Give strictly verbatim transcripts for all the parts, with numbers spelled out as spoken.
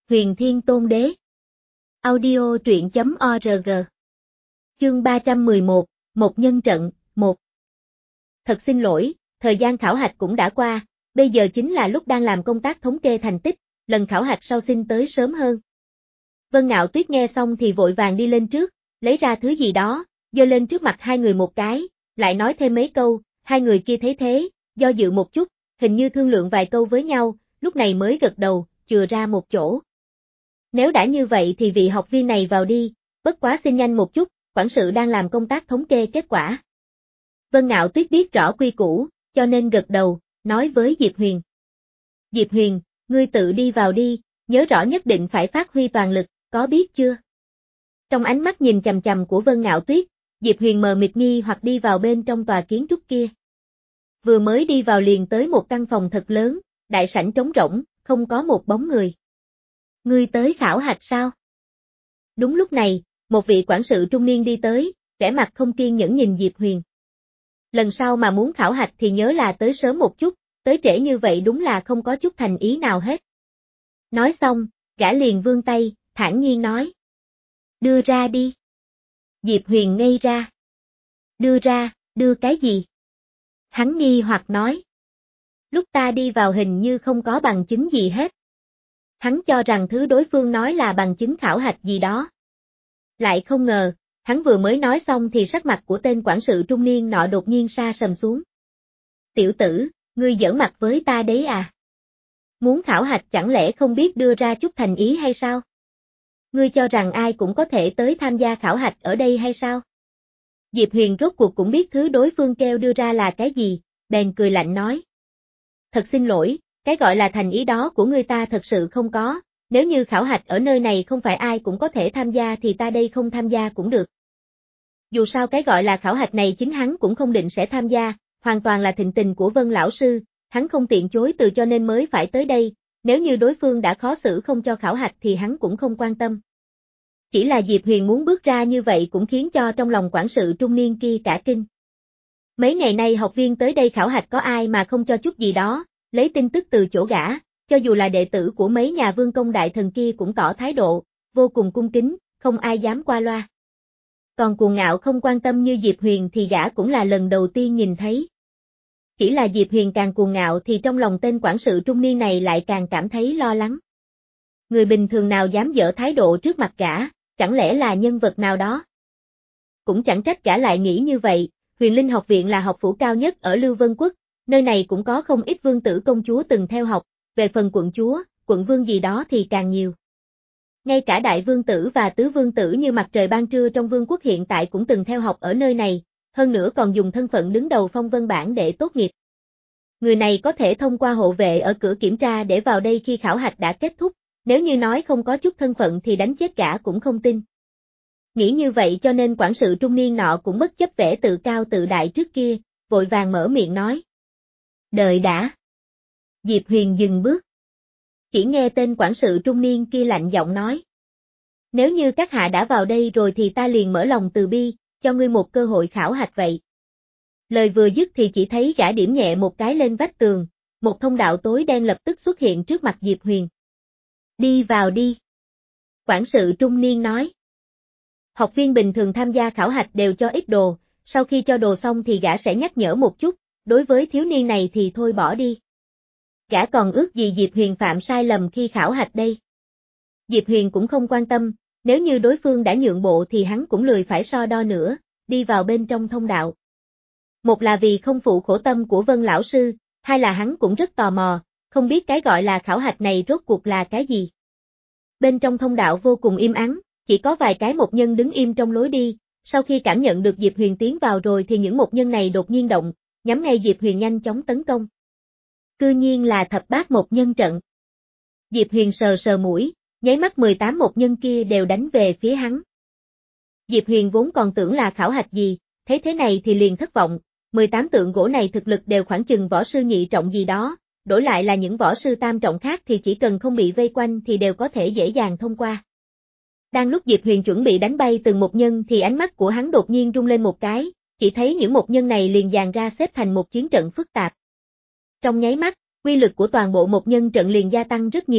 Huyền Thiên Tôn Đế. Audio truyện chấm org. Chương ba trăm mười một, một nhân trận, một. Thật xin lỗi, thời gian khảo hạch cũng đã qua, bây giờ chính là lúc đang làm công tác thống kê thành tích, lần khảo hạch sau xin tới sớm hơn. Vân Ngạo Tuyết nghe xong thì vội vàng đi lên trước, lấy ra thứ gì đó, giơ lên trước mặt hai người một cái, lại nói thêm mấy câu, hai người kia thấy thế, do dự một chút, hình như thương lượng vài câu với nhau, lúc này mới gật đầu, chừa ra một chỗ. Nếu đã như vậy thì vị học viên này vào đi, bất quá xin nhanh một chút, quản sự đang làm công tác thống kê kết quả. Vân Ngạo Tuyết biết rõ quy củ, cho nên gật đầu, nói với Diệp Huyền. Diệp Huyền, ngươi tự đi vào đi, nhớ rõ nhất định phải phát huy toàn lực, có biết chưa? Trong ánh mắt nhìn chằm chằm của Vân Ngạo Tuyết, Diệp Huyền mờ mịt nghi hoặc đi vào bên trong tòa kiến trúc kia. Vừa mới đi vào liền tới một căn phòng thật lớn, đại sảnh trống rỗng, không có một bóng người. Ngươi tới khảo hạch sao? Đúng lúc này, một vị quản sự trung niên đi tới, vẻ mặt không kiên nhẫn nhìn Diệp Huyền. Lần sau mà muốn khảo hạch thì nhớ là tới sớm một chút, tới trễ như vậy đúng là không có chút thành ý nào hết. Nói xong, gã liền vươn tay, thản nhiên nói. Đưa ra đi. Diệp Huyền ngây ra. Đưa ra, đưa cái gì? Hắn nghi hoặc nói. Lúc ta đi vào hình như không có bằng chứng gì hết. Hắn cho rằng thứ đối phương nói là bằng chứng khảo hạch gì đó. Lại không ngờ, hắn vừa mới nói xong thì sắc mặt của tên quản sự trung niên nọ đột nhiên sa sầm xuống. Tiểu tử, ngươi giỡn mặt với ta đấy à? Muốn khảo hạch chẳng lẽ không biết đưa ra chút thành ý hay sao? Ngươi cho rằng ai cũng có thể tới tham gia khảo hạch ở đây hay sao? Diệp Huyền rốt cuộc cũng biết thứ đối phương kêu đưa ra là cái gì, bèn cười lạnh nói. Thật xin lỗi, cái gọi là thành ý đó của ngươi ta thật sự không có, nếu như khảo hạch ở nơi này không phải ai cũng có thể tham gia thì ta đây không tham gia cũng được. Dù sao cái gọi là khảo hạch này chính hắn cũng không định sẽ tham gia, hoàn toàn là thịnh tình của Vân lão sư, hắn không tiện chối từ cho nên mới phải tới đây, nếu như đối phương đã khó xử không cho khảo hạch thì hắn cũng không quan tâm. Chỉ là Diệp Huyền muốn bước ra như vậy cũng khiến cho trong lòng quản sự trung niên kia cả kinh. Mấy ngày nay học viên tới đây khảo hạch có ai mà không cho chút gì đó, lấy tin tức từ chỗ gã, cho dù là đệ tử của mấy nhà vương công đại thần kia cũng tỏ thái độ, vô cùng cung kính, không ai dám qua loa. Còn cuồng ngạo không quan tâm như Diệp Huyền thì gã cũng là lần đầu tiên nhìn thấy. Chỉ là Diệp Huyền càng cuồng ngạo thì trong lòng tên quản sự trung niên này lại càng cảm thấy lo lắng. Người bình thường nào dám dở thái độ trước mặt gã, chẳng lẽ là nhân vật nào đó? Cũng chẳng trách gã lại nghĩ như vậy, Huyền Linh học viện là học phủ cao nhất ở Lưu Vân Quốc, nơi này cũng có không ít vương tử công chúa từng theo học, về phần quận chúa, quận vương gì đó thì càng nhiều. Ngay cả đại vương tử và tứ vương tử như mặt trời ban trưa trong vương quốc hiện tại cũng từng theo học ở nơi này, hơn nữa còn dùng thân phận đứng đầu phong vân bảng để tốt nghiệp. Người này có thể thông qua hộ vệ ở cửa kiểm tra để vào đây khi khảo hạch đã kết thúc, nếu như nói không có chút thân phận thì đánh chết gã cũng không tin. Nghĩ như vậy cho nên quản sự trung niên nọ cũng bất chấp vẻ tự cao tự đại trước kia, vội vàng mở miệng nói. Đợi đã. Diệp Huyền dừng bước. Chỉ nghe tên quản sự trung niên kia lạnh giọng nói. Nếu như các hạ đã vào đây rồi thì ta liền mở lòng từ bi, cho ngươi một cơ hội khảo hạch vậy. Lời vừa dứt thì chỉ thấy gã điểm nhẹ một cái lên vách tường, một thông đạo tối đen lập tức xuất hiện trước mặt Diệp Huyền. Đi vào đi. Quản sự trung niên nói. Học viên bình thường tham gia khảo hạch đều cho ít đồ, sau khi cho đồ xong thì gã sẽ nhắc nhở một chút, đối với thiếu niên này thì thôi bỏ đi. Gã còn ước gì Diệp Huyền phạm sai lầm khi khảo hạch đây. Diệp Huyền cũng không quan tâm, nếu như đối phương đã nhượng bộ thì hắn cũng lười phải so đo nữa, đi vào bên trong thông đạo. Một là vì không phụ khổ tâm của Vân lão sư, hai là hắn cũng rất tò mò, không biết cái gọi là khảo hạch này rốt cuộc là cái gì. Bên trong thông đạo vô cùng im ắng, chỉ có vài cái mộc nhân đứng im trong lối đi, sau khi cảm nhận được Diệp Huyền tiến vào rồi thì những mộc nhân này đột nhiên động, nhắm ngay Diệp Huyền nhanh chóng tấn công. Cư nhiên là thập bát mộc nhân trận. Diệp Huyền sờ sờ mũi, nháy mắt mười tám mộc nhân kia đều đánh về phía hắn. Diệp Huyền vốn còn tưởng là khảo hạch gì, thấy thế này thì liền thất vọng, mười tám tượng gỗ này thực lực đều khoảng chừng võ sư nhị trọng gì đó, đổi lại là những võ sư tam trọng khác thì chỉ cần không bị vây quanh thì đều có thể dễ dàng thông qua. Đang lúc Diệp Huyền chuẩn bị đánh bay từng mộc nhân thì ánh mắt của hắn đột nhiên rung lên một cái, chỉ thấy những mộc nhân này liền dàn ra xếp thành một chiến trận phức tạp. Trong nháy mắt, uy lực của toàn bộ mộc nhân trận liền gia tăng rất nhiều,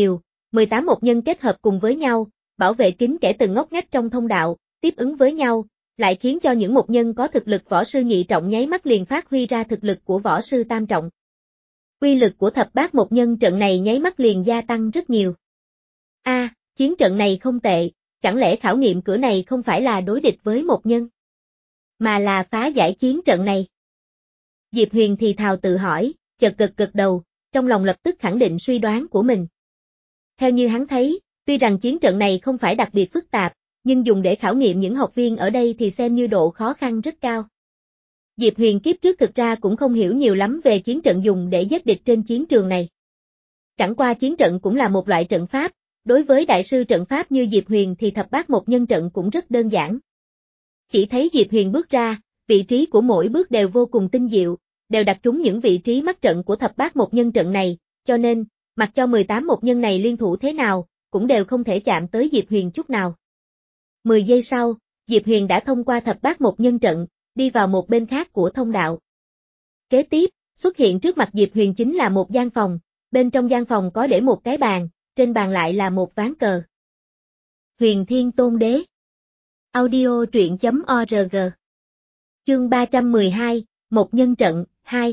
mười tám một nhân kết hợp cùng với nhau, bảo vệ kín kẽ từng ngóc ngách trong thông đạo, tiếp ứng với nhau, lại khiến cho những một nhân có thực lực võ sư nhị trọng nháy mắt liền phát huy ra thực lực của võ sư tam trọng. Uy lực của thập bát một nhân trận này nháy mắt liền gia tăng rất nhiều. A, à, chiến trận này không tệ, chẳng lẽ khảo nghiệm cửa này không phải là đối địch với một nhân, mà là phá giải chiến trận này? Diệp Huyền thì thào tự hỏi, chợt gật gật đầu, trong lòng lập tức khẳng định suy đoán của mình. Theo như hắn thấy, tuy rằng chiến trận này không phải đặc biệt phức tạp, nhưng dùng để khảo nghiệm những học viên ở đây thì xem như độ khó khăn rất cao. Diệp Huyền kiếp trước thực ra cũng không hiểu nhiều lắm về chiến trận dùng để giết địch trên chiến trường này. Chẳng qua chiến trận cũng là một loại trận pháp, đối với đại sư trận pháp như Diệp Huyền thì thập bát một nhân trận cũng rất đơn giản. Chỉ thấy Diệp Huyền bước ra, vị trí của mỗi bước đều vô cùng tinh diệu, đều đặt trúng những vị trí mắc trận của thập bát một nhân trận này, cho nên, mặc cho mười tám một nhân này liên thủ thế nào, cũng đều không thể chạm tới Diệp Huyền chút nào. mười giây sau, Diệp Huyền đã thông qua thập bát một nhân trận, đi vào một bên khác của thông đạo. Kế tiếp, xuất hiện trước mặt Diệp Huyền chính là một gian phòng, bên trong gian phòng có để một cái bàn, trên bàn lại là một ván cờ. Huyền Thiên Tôn Đế. Audio truyện chấm org. Chương ba trăm mười hai, một nhân trận, hai.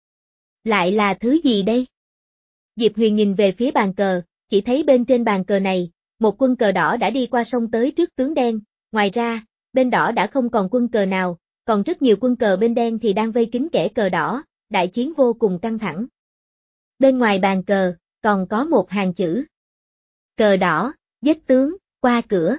Lại là thứ gì đây? Diệp Huyền nhìn về phía bàn cờ, chỉ thấy bên trên bàn cờ này, một quân cờ đỏ đã đi qua sông tới trước tướng đen, ngoài ra, bên đỏ đã không còn quân cờ nào, còn rất nhiều quân cờ bên đen thì đang vây kín kẽ cờ đỏ, đại chiến vô cùng căng thẳng. Bên ngoài bàn cờ, còn có một hàng chữ. Cờ đỏ, giết tướng, qua cửa.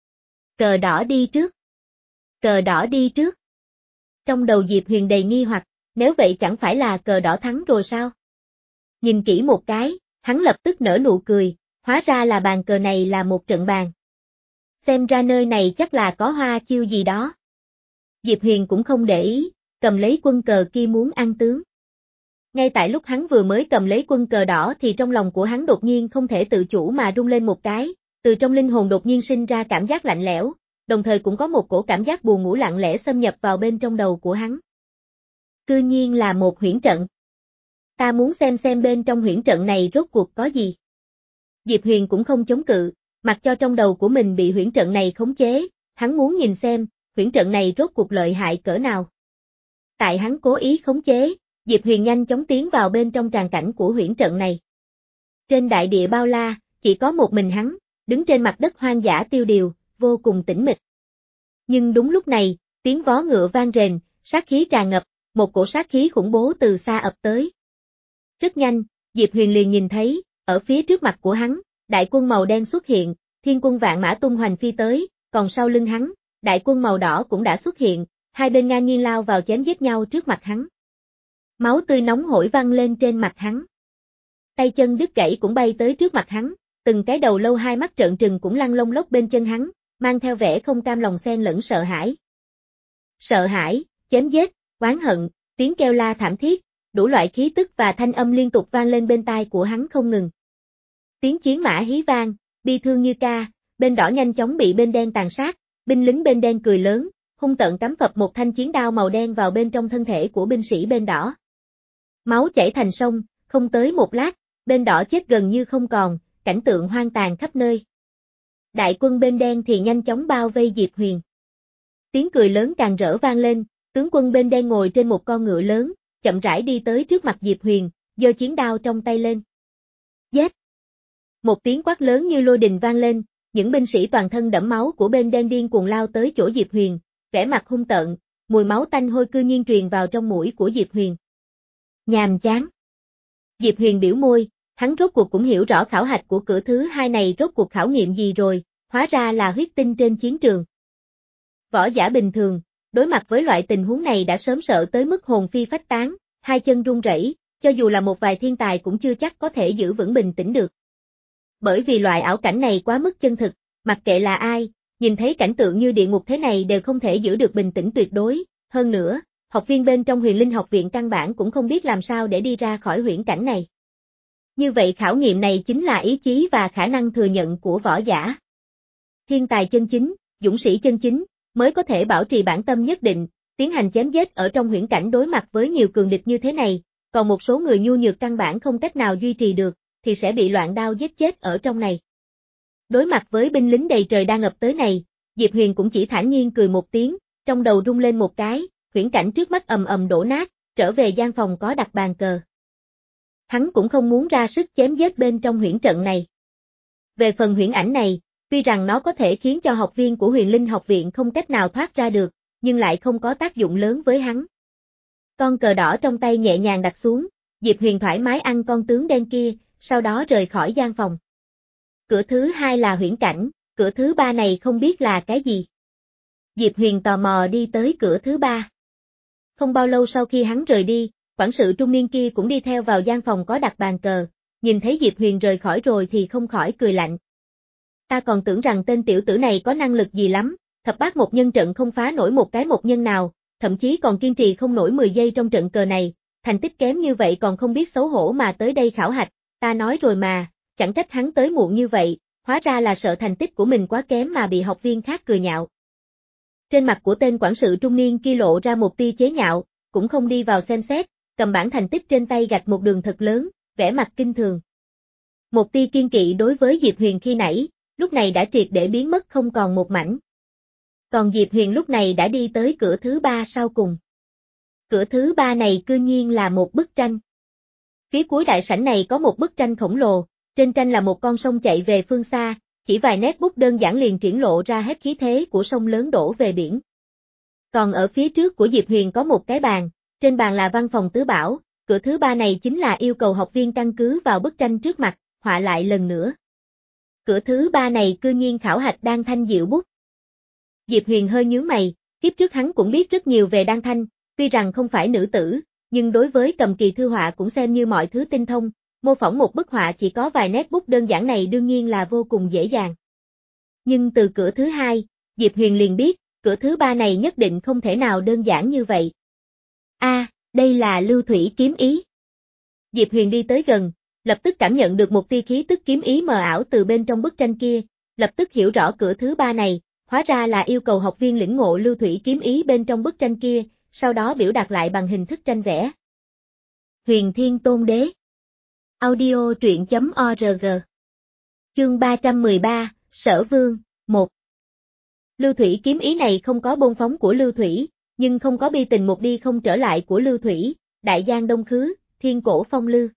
Cờ đỏ đi trước. Cờ đỏ đi trước. Trong đầu Diệp Huyền đầy nghi hoặc, nếu vậy chẳng phải là cờ đỏ thắng rồi sao? Nhìn kỹ một cái, hắn lập tức nở nụ cười, hóa ra là bàn cờ này là một trận bàn. Xem ra nơi này chắc là có hoa chiêu gì đó. Diệp Huyền cũng không để ý, cầm lấy quân cờ kia muốn ăn tướng. Ngay tại lúc hắn vừa mới cầm lấy quân cờ đỏ thì trong lòng của hắn đột nhiên không thể tự chủ mà rung lên một cái, từ trong linh hồn đột nhiên sinh ra cảm giác lạnh lẽo, đồng thời cũng có một cổ cảm giác buồn ngủ lặng lẽ xâm nhập vào bên trong đầu của hắn. Cư nhiên là một huyễn trận. Ta muốn xem xem bên trong huyễn trận này rốt cuộc có gì. Diệp Huyền cũng không chống cự, mặc cho trong đầu của mình bị huyễn trận này khống chế, hắn muốn nhìn xem, huyễn trận này rốt cuộc lợi hại cỡ nào. Tại hắn cố ý khống chế, Diệp Huyền nhanh chóng tiến vào bên trong tràng cảnh của huyễn trận này. Trên đại địa bao la, chỉ có một mình hắn, đứng trên mặt đất hoang dã tiêu điều, vô cùng tĩnh mịch. Nhưng đúng lúc này, tiếng vó ngựa vang rền, sát khí tràn ngập, một cổ sát khí khủng bố từ xa ập tới. Rất nhanh, Diệp Huyền liền nhìn thấy, ở phía trước mặt của hắn, đại quân màu đen xuất hiện, thiên quân vạn mã tung hoành phi tới, còn sau lưng hắn, đại quân màu đỏ cũng đã xuất hiện, hai bên ngang nhiên lao vào chém giết nhau trước mặt hắn. Máu tươi nóng hổi văng lên trên mặt hắn. Tay chân đứt gãy cũng bay tới trước mặt hắn, từng cái đầu lâu hai mắt trợn trừng cũng lăn lông lốc bên chân hắn, mang theo vẻ không cam lòng xen lẫn sợ hãi. Sợ hãi, chém giết, oán hận, tiếng kêu la thảm thiết, đủ loại khí tức và thanh âm liên tục vang lên bên tai của hắn không ngừng. Tiếng chiến mã hí vang, bi thương như ca, bên đỏ nhanh chóng bị bên đen tàn sát, binh lính bên đen cười lớn, hung tợn cắm phập một thanh chiến đao màu đen vào bên trong thân thể của binh sĩ bên đỏ. Máu chảy thành sông, không tới một lát, bên đỏ chết gần như không còn, cảnh tượng hoang tàn khắp nơi. Đại quân bên đen thì nhanh chóng bao vây Diệp Huyền. Tiếng cười lớn càng rỡ vang lên, tướng quân bên đen ngồi trên một con ngựa lớn, chậm rãi đi tới trước mặt Diệp Huyền, giơ chiến đao trong tay lên. Giết! Một tiếng quát lớn như lôi đình vang lên, những binh sĩ toàn thân đẫm máu của bên đen điên cuồng lao tới chỗ Diệp Huyền, vẻ mặt hung tợn, mùi máu tanh hôi cư nhiên truyền vào trong mũi của Diệp Huyền. Nhàm chán. Diệp Huyền biểu môi, hắn rốt cuộc cũng hiểu rõ khảo hạch của cửa thứ hai này rốt cuộc khảo nghiệm gì rồi, hóa ra là huyết tinh trên chiến trường. Võ giả bình thường, đối mặt với loại tình huống này đã sớm sợ tới mức hồn phi phách tán, hai chân run rẩy, cho dù là một vài thiên tài cũng chưa chắc có thể giữ vững bình tĩnh được. Bởi vì loại ảo cảnh này quá mức chân thực, mặc kệ là ai, nhìn thấy cảnh tượng như địa ngục thế này đều không thể giữ được bình tĩnh tuyệt đối, hơn nữa, học viên bên trong Huyền Linh học viện căn bản cũng không biết làm sao để đi ra khỏi huyễn cảnh này. Như vậy khảo nghiệm này chính là ý chí và khả năng thừa nhận của võ giả. Thiên tài chân chính, dũng sĩ chân chính, mới có thể bảo trì bản tâm nhất định, tiến hành chém giết ở trong huyễn cảnh đối mặt với nhiều cường địch như thế này, còn một số người nhu nhược căn bản không cách nào duy trì được, thì sẽ bị loạn đao giết chết ở trong này. Đối mặt với binh lính đầy trời đang ập tới này, Diệp Huyền cũng chỉ thản nhiên cười một tiếng, trong đầu rung lên một cái, huyễn cảnh trước mắt ầm ầm đổ nát, trở về gian phòng có đặt bàn cờ. Hắn cũng không muốn ra sức chém giết bên trong huyễn trận này. Về phần huyễn ảnh này, tuy rằng nó có thể khiến cho học viên của Huyền Linh học viện không cách nào thoát ra được, nhưng lại không có tác dụng lớn với hắn. Con cờ đỏ trong tay nhẹ nhàng đặt xuống, Diệp Huyền thoải mái ăn con tướng đen kia, sau đó rời khỏi gian phòng. Cửa thứ hai là huyễn cảnh, cửa thứ ba này không biết là cái gì. Diệp Huyền tò mò đi tới cửa thứ ba. Không bao lâu sau khi hắn rời đi, quản sự trung niên kia cũng đi theo vào gian phòng có đặt bàn cờ, nhìn thấy Diệp Huyền rời khỏi rồi thì không khỏi cười lạnh. Ta còn tưởng rằng tên tiểu tử này có năng lực gì lắm, thập bát một nhân trận không phá nổi một cái một nhân nào, thậm chí còn kiên trì không nổi mười giây trong trận cờ này, thành tích kém như vậy còn không biết xấu hổ mà tới đây khảo hạch, ta nói rồi mà, chẳng trách hắn tới muộn như vậy, hóa ra là sợ thành tích của mình quá kém mà bị học viên khác cười nhạo. Trên mặt của tên quản sự trung niên kia lộ ra một tia chế nhạo, cũng không đi vào xem xét, cầm bản thành tích trên tay gạch một đường thật lớn, vẻ mặt kinh thường. Một tia kiên kỵ đối với Diệp Huyền khi nãy, lúc này đã triệt để biến mất không còn một mảnh. Còn Diệp Huyền lúc này đã đi tới cửa thứ ba sau cùng. Cửa thứ ba này cư nhiên là một bức tranh. Phía cuối đại sảnh này có một bức tranh khổng lồ, trên tranh là một con sông chạy về phương xa, chỉ vài nét bút đơn giản liền triển lộ ra hết khí thế của sông lớn đổ về biển. Còn ở phía trước của Diệp Huyền có một cái bàn, trên bàn là văn phòng tứ bảo, cửa thứ ba này chính là yêu cầu học viên căn cứ vào bức tranh trước mặt, họa lại lần nữa. Cửa thứ ba này cư nhiên khảo hạch Đan Thanh diệu bút. Diệp Huyền hơi nhướng mày, kiếp trước hắn cũng biết rất nhiều về Đan Thanh, tuy rằng không phải nữ tử, nhưng đối với cầm kỳ thư họa cũng xem như mọi thứ tinh thông, mô phỏng một bức họa chỉ có vài nét bút đơn giản này đương nhiên là vô cùng dễ dàng. Nhưng từ cửa thứ hai, Diệp Huyền liền biết, cửa thứ ba này nhất định không thể nào đơn giản như vậy. A, à, đây là lưu thủy kiếm ý. Diệp Huyền đi tới gần, lập tức cảm nhận được một tia khí tức kiếm ý mờ ảo từ bên trong bức tranh kia, lập tức hiểu rõ cửa thứ ba này, hóa ra là yêu cầu học viên lĩnh ngộ lưu thủy kiếm ý bên trong bức tranh kia, sau đó biểu đạt lại bằng hình thức tranh vẽ. Huyền Thiên Tôn Đế. Audio truyện chấm org. Chương ba trăm mười ba, Sở Vương, một. Lưu thủy kiếm ý này không có bôn phóng của lưu thủy, nhưng không có bi tình một đi không trở lại của lưu thủy, đại giang đông khứ, thiên cổ phong lưu.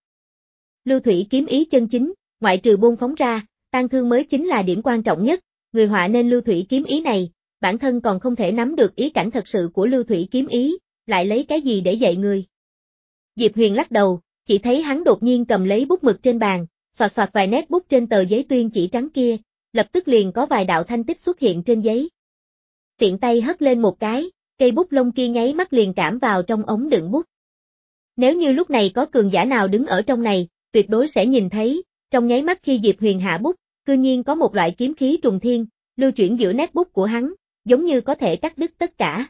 Lưu thủy kiếm ý chân chính, ngoại trừ bôn phóng ra, tan thương mới chính là điểm quan trọng nhất, người họa nên lưu thủy kiếm ý này, bản thân còn không thể nắm được ý cảnh thật sự của lưu thủy kiếm ý, lại lấy cái gì để dạy người. Diệp Huyền lắc đầu, chỉ thấy hắn đột nhiên cầm lấy bút mực trên bàn, xoạt xoạt vài nét bút trên tờ giấy tuyên chỉ trắng kia, lập tức liền có vài đạo thanh tích xuất hiện trên giấy. Tiện tay hất lên một cái, cây bút lông kia nháy mắt liền cảm vào trong ống đựng bút. Nếu như lúc này có cường giả nào đứng ở trong này, tuyệt đối sẽ nhìn thấy, trong nháy mắt khi Diệp Huyền hạ bút, cư nhiên có một loại kiếm khí trùng thiên, lưu chuyển giữa nét bút của hắn, giống như có thể cắt đứt tất cả.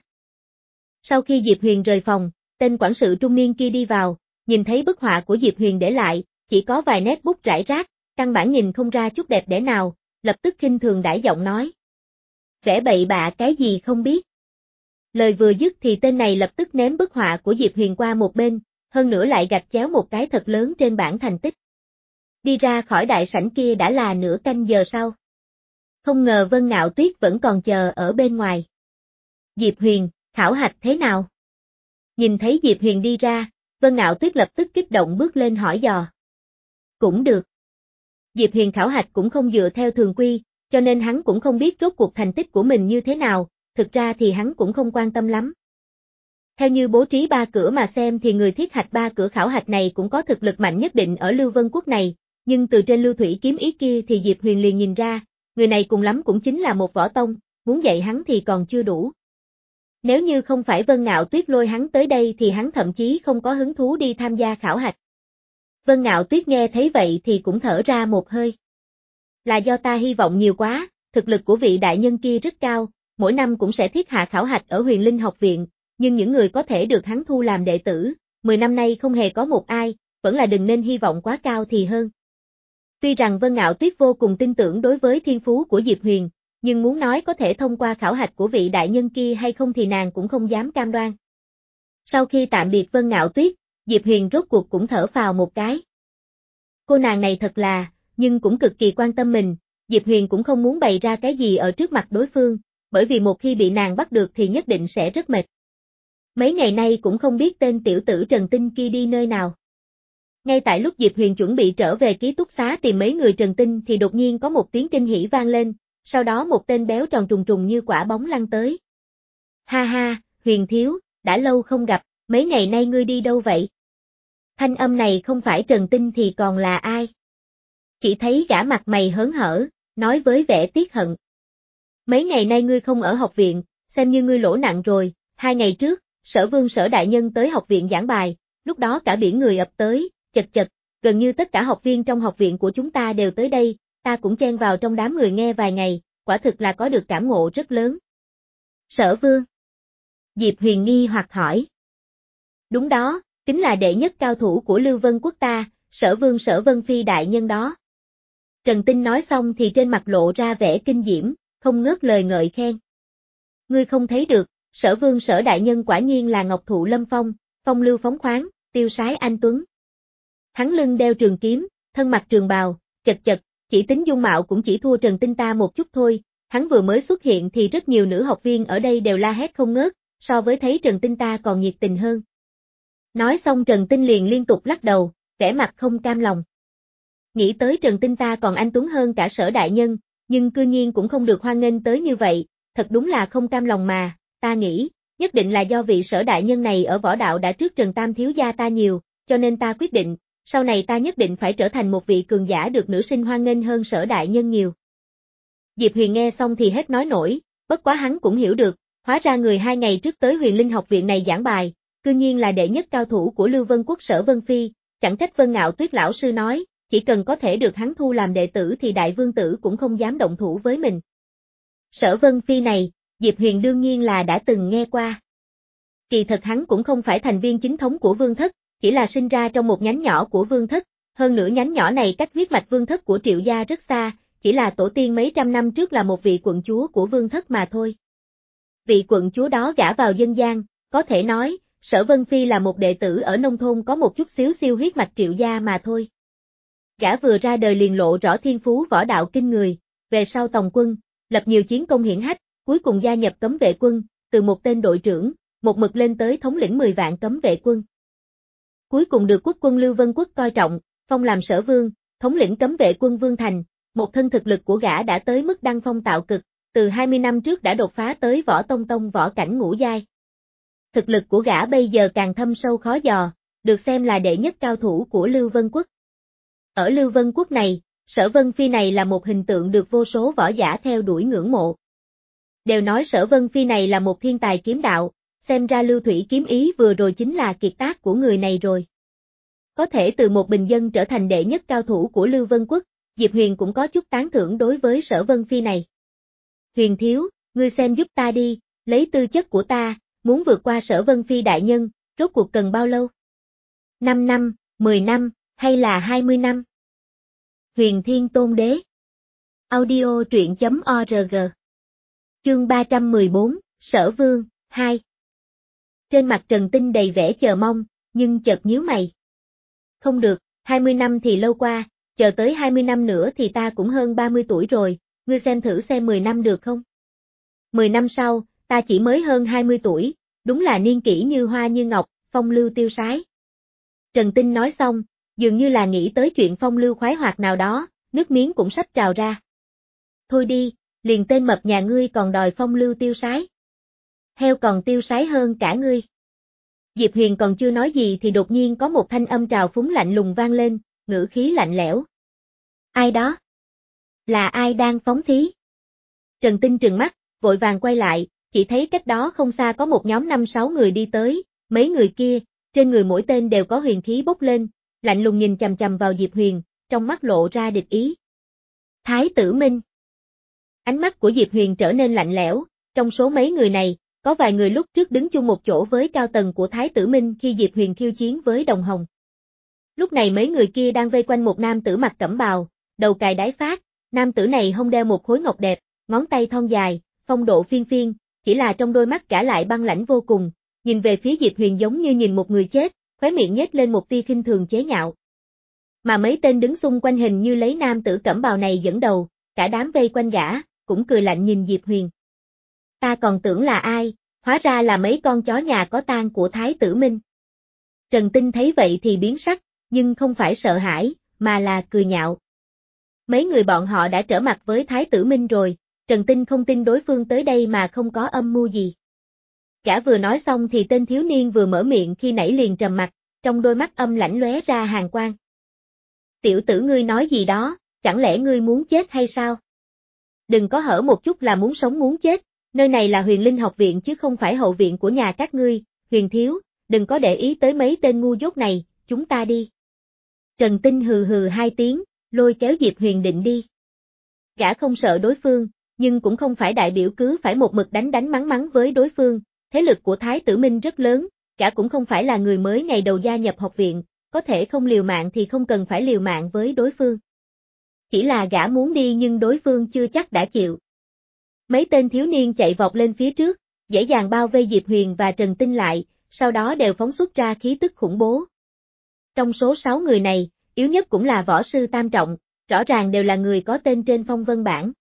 Sau khi Diệp Huyền rời phòng, tên quản sự trung niên kia đi vào, nhìn thấy bức họa của Diệp Huyền để lại, chỉ có vài nét bút rải rác, căn bản nhìn không ra chút đẹp đẽ nào, lập tức khinh thường đãi giọng nói. Vẽ bậy bạ cái gì không biết. Lời vừa dứt thì tên này lập tức ném bức họa của Diệp Huyền qua một bên, hơn nữa lại gạch chéo một cái thật lớn trên bảng thành tích. Đi ra khỏi đại sảnh kia đã là nửa canh giờ sau. Không ngờ Vân Ngạo Tuyết vẫn còn chờ ở bên ngoài. Diệp Huyền, khảo hạch thế nào? Nhìn thấy Diệp Huyền đi ra, Vân Ngạo Tuyết lập tức kích động bước lên hỏi dò. Cũng được. Diệp Huyền khảo hạch cũng không dựa theo thường quy, cho nên hắn cũng không biết rốt cuộc thành tích của mình như thế nào, thực ra thì hắn cũng không quan tâm lắm. Theo như bố trí ba cửa mà xem thì người thiết hạch ba cửa khảo hạch này cũng có thực lực mạnh nhất định ở Lưu Vân Quốc này, nhưng từ trên lưu thủy kiếm ý kia thì Diệp Huyền liền nhìn ra, người này cùng lắm cũng chính là một võ tông, muốn dạy hắn thì còn chưa đủ. Nếu như không phải Vân Ngạo Tuyết lôi hắn tới đây thì hắn thậm chí không có hứng thú đi tham gia khảo hạch. Vân Ngạo Tuyết nghe thấy vậy thì cũng thở ra một hơi. Là do ta hy vọng nhiều quá, thực lực của vị đại nhân kia rất cao, mỗi năm cũng sẽ thiết hạ khảo hạch ở Huyền Linh học viện, nhưng những người có thể được hắn thu làm đệ tử, mười năm nay không hề có một ai, vẫn là đừng nên hy vọng quá cao thì hơn. Tuy rằng Vân Ngạo Tuyết vô cùng tin tưởng đối với thiên phú của Diệp Huyền, nhưng muốn nói có thể thông qua khảo hạch của vị đại nhân kia hay không thì nàng cũng không dám cam đoan. Sau khi tạm biệt Vân Ngạo Tuyết, Diệp Huyền rốt cuộc cũng thở phào một cái. cô nàng này thật là, nhưng cũng cực kỳ quan tâm mình, Diệp Huyền cũng không muốn bày ra cái gì ở trước mặt đối phương, bởi vì một khi bị nàng bắt được thì nhất định sẽ rất mệt. Mấy ngày nay cũng không biết tên tiểu tử Trần Tinh kia đi nơi nào. Ngay tại lúc Diệp Huyền chuẩn bị trở về ký túc xá tìm mấy người Trần Tinh thì đột nhiên có một tiếng kinh hỉ vang lên, sau đó một tên béo tròn trùng trùng như quả bóng lăn tới. Ha ha, Huyền thiếu, đã lâu không gặp, mấy ngày nay ngươi đi đâu vậy? Thanh âm này không phải Trần Tinh thì còn là ai? Chỉ thấy gã mặt mày hớn hở, nói với vẻ tiếc hận. Mấy ngày nay ngươi không ở học viện, xem như ngươi lỗ nặng rồi, hai ngày trước, Sở Vương Sở Đại Nhân tới học viện giảng bài, lúc đó cả biển người ập tới, chật chật, gần như tất cả học viên trong học viện của chúng ta đều tới đây, ta cũng chen vào trong đám người nghe vài ngày, quả thực là có được cảm ngộ rất lớn. Sở Vương? Diệp Huyền nghi hoặc hỏi. Đúng đó, chính là đệ nhất cao thủ của Lưu Vân Quốc ta, Sở Vương Sở Vân Phi Đại Nhân đó. Trần Tinh nói xong thì trên mặt lộ ra vẻ kinh diễm, không ngớt lời ngợi khen. Ngươi không thấy được, Sở Vương Sở Đại Nhân quả nhiên là ngọc thụ lâm phong, phong lưu phóng khoáng, tiêu sái anh tuấn. Hắn lưng đeo trường kiếm, thân mặc trường bào, chật chật, chỉ tính dung mạo cũng chỉ thua Trần Tinh ta một chút thôi, hắn vừa mới xuất hiện thì rất nhiều nữ học viên ở đây đều la hét không ngớt, so với thấy Trần Tinh ta còn nhiệt tình hơn. Nói xong Trần Tinh liền liên tục lắc đầu, vẻ mặt không cam lòng. Nghĩ tới Trần Tinh ta còn anh tuấn hơn cả Sở Đại Nhân, nhưng cư nhiên cũng không được hoan nghênh tới như vậy, thật đúng là không cam lòng mà, ta nghĩ, nhất định là do vị Sở Đại Nhân này ở võ đạo đã trước Trần Tam thiếu gia ta nhiều, cho nên ta quyết định, sau này ta nhất định phải trở thành một vị cường giả được nữ sinh hoan nghênh hơn Sở Đại Nhân nhiều. Diệp Huyền nghe xong thì hết nói nổi, bất quá hắn cũng hiểu được, hóa ra người hai ngày trước tới Huyền Linh học viện này giảng bài, cư nhiên là đệ nhất cao thủ của Lưu Vân Quốc Sở Vân Phi, chẳng trách Vân Ngạo Tuyết lão sư nói, chỉ cần có thể được hắn thu làm đệ tử thì đại vương tử cũng không dám động thủ với mình. Sở Vân Phi này, Diệp Huyền đương nhiên là đã từng nghe qua. Kỳ thật hắn cũng không phải thành viên chính thống của vương thất, chỉ là sinh ra trong một nhánh nhỏ của vương thất, hơn nữa nhánh nhỏ này cách huyết mạch vương thất của Triệu gia rất xa, chỉ là tổ tiên mấy trăm năm trước là một vị quận chúa của vương thất mà thôi. Vị quận chúa đó gả vào dân gian, có thể nói, Sở Vân Phi là một đệ tử ở nông thôn có một chút xíu siêu huyết mạch Triệu gia mà thôi. Gã vừa ra đời liền lộ rõ thiên phú võ đạo kinh người, về sau tòng quân, lập nhiều chiến công hiển hách, cuối cùng gia nhập cấm vệ quân, từ một tên đội trưởng, một mực lên tới thống lĩnh mười vạn cấm vệ quân. Cuối cùng được quốc quân Lưu Vân Quốc coi trọng, phong làm sở vương, thống lĩnh cấm vệ quân Vương Thành, một thân thực lực của gã đã tới mức đăng phong tạo cực, từ hai mươi năm trước đã đột phá tới võ tông tông võ cảnh ngũ giai. Thực lực của gã bây giờ càng thâm sâu khó dò, được xem là đệ nhất cao thủ của Lưu Vân Quốc. Ở Lưu Vân Quốc này, Sở Vân Phi này là một hình tượng được vô số võ giả theo đuổi ngưỡng mộ. Đều nói Sở Vân Phi này là một thiên tài kiếm đạo, xem ra Lưu Thủy kiếm ý vừa rồi chính là kiệt tác của người này rồi. Có thể từ một bình dân trở thành đệ nhất cao thủ của Lưu Vân Quốc, Diệp Huyền cũng có chút tán thưởng đối với Sở Vân Phi này. Huyền thiếu, ngươi xem giúp ta đi, lấy tư chất của ta, muốn vượt qua Sở Vân Phi đại nhân, rốt cuộc cần bao lâu? năm năm, mười năm, hay là hai mươi năm? Huyền Thiên Tôn Đế. Audio truyện chấm org. Chương ba trăm mười bốn, Sở Vương, hai. Trên mặt Trần Tinh đầy vẻ chờ mong, nhưng chợt nhíu mày. Không được, hai mươi năm thì lâu qua, chờ tới hai mươi năm nữa thì ta cũng hơn ba mươi tuổi rồi, ngươi xem thử xem mười năm được không? mười năm sau, ta chỉ mới hơn hai mươi tuổi, đúng là niên kỷ như hoa như ngọc, phong lưu tiêu sái. Trần Tinh nói xong, dường như là nghĩ tới chuyện phong lưu khoái hoạt nào đó, nước miếng cũng sắp trào ra. Thôi đi, liền tên mập nhà ngươi còn đòi phong lưu tiêu sái. Heo còn tiêu sái hơn cả ngươi. Diệp Huyền còn chưa nói gì thì đột nhiên có một thanh âm trào phúng lạnh lùng vang lên, ngữ khí lạnh lẽo. Ai đó? Là ai đang phóng thí? Trần Tinh trừng mắt, vội vàng quay lại, chỉ thấy cách đó không xa có một nhóm năm sáu người đi tới, mấy người kia, trên người mỗi tên đều có huyền khí bốc lên, lạnh lùng nhìn chằm chằm vào Diệp Huyền, trong mắt lộ ra địch ý. Thái tử Minh. Ánh mắt của Diệp Huyền trở nên lạnh lẽo, trong số mấy người này, có vài người lúc trước đứng chung một chỗ với cao tầng của Thái tử Minh khi Diệp Huyền khiêu chiến với Đồng Hồng. Lúc này mấy người kia đang vây quanh một nam tử mặc cẩm bào, đầu cài đái phát, nam tử này hông đeo một khối ngọc đẹp, ngón tay thon dài, phong độ phiên phiên, chỉ là trong đôi mắt cả lại băng lãnh vô cùng, nhìn về phía Diệp Huyền giống như nhìn một người chết, khóe miệng nhếch lên một tia khinh thường chế nhạo. Mà mấy tên đứng xung quanh hình như lấy nam tử cẩm bào này dẫn đầu, cả đám vây quanh gã, cũng cười lạnh nhìn Diệp Huyền. Ta còn tưởng là ai, hóa ra là mấy con chó nhà có tang của Thái tử Minh. Trần Tinh thấy vậy thì biến sắc, nhưng không phải sợ hãi, mà là cười nhạo. Mấy người bọn họ đã trở mặt với Thái tử Minh rồi, Trần Tinh không tin đối phương tới đây mà không có âm mưu gì. Gã vừa nói xong thì tên thiếu niên vừa mở miệng khi nãy liền trầm mặt, trong đôi mắt âm lãnh lóe ra hàn quang. Tiểu tử ngươi nói gì đó, chẳng lẽ ngươi muốn chết hay sao? Đừng có hở một chút là muốn sống muốn chết, nơi này là Huyền Linh học viện chứ không phải hậu viện của nhà các ngươi, Huyền thiếu, đừng có để ý tới mấy tên ngu dốt này, chúng ta đi. Trần Tinh hừ hừ hai tiếng, lôi kéo Diệp Huyền định đi. Gã không sợ đối phương, nhưng cũng không phải đại biểu cứ phải một mực đánh đánh mắng mắng với đối phương, thế lực của Thái tử Minh rất lớn, gã cũng không phải là người mới ngày đầu gia nhập học viện, có thể không liều mạng thì không cần phải liều mạng với đối phương. Chỉ là gã muốn đi nhưng đối phương chưa chắc đã chịu. Mấy tên thiếu niên chạy vọt lên phía trước, dễ dàng bao vây Diệp Huyền và Trần Tinh lại, sau đó đều phóng xuất ra khí tức khủng bố. Trong số sáu người này, yếu nhất cũng là võ sư tam trọng, rõ ràng đều là người có tên trên phong vân bảng.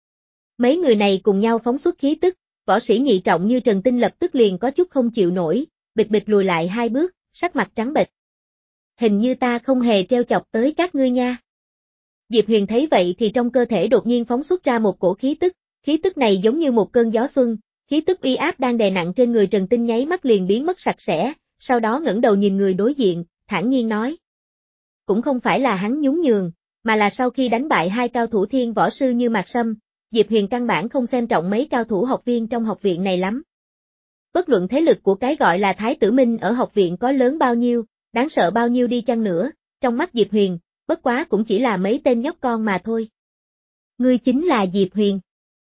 Mấy người này cùng nhau phóng xuất khí tức, võ sĩ nhị trọng như Trần Tinh lập tức liền có chút không chịu nổi, bịch bịch lùi lại hai bước, sắc mặt trắng bệch. Hình như ta không hề treo chọc tới các ngươi nha. Diệp Huyền thấy vậy thì trong cơ thể đột nhiên phóng xuất ra một cổ khí tức, khí tức này giống như một cơn gió xuân, khí tức uy áp đang đè nặng trên người Trần Tinh nháy mắt liền biến mất sạch sẽ, sau đó ngẩng đầu nhìn người đối diện, thản nhiên nói. Cũng không phải là hắn nhún nhường, mà là sau khi đánh bại hai cao thủ thiên võ sư như Mạc Sâm, Diệp Huyền căn bản không xem trọng mấy cao thủ học viên trong học viện này lắm. Bất luận thế lực của cái gọi là Thái tử Minh ở học viện có lớn bao nhiêu, đáng sợ bao nhiêu đi chăng nữa, trong mắt Diệp Huyền, bất quá cũng chỉ là mấy tên nhóc con mà thôi. Ngươi chính là Diệp Huyền.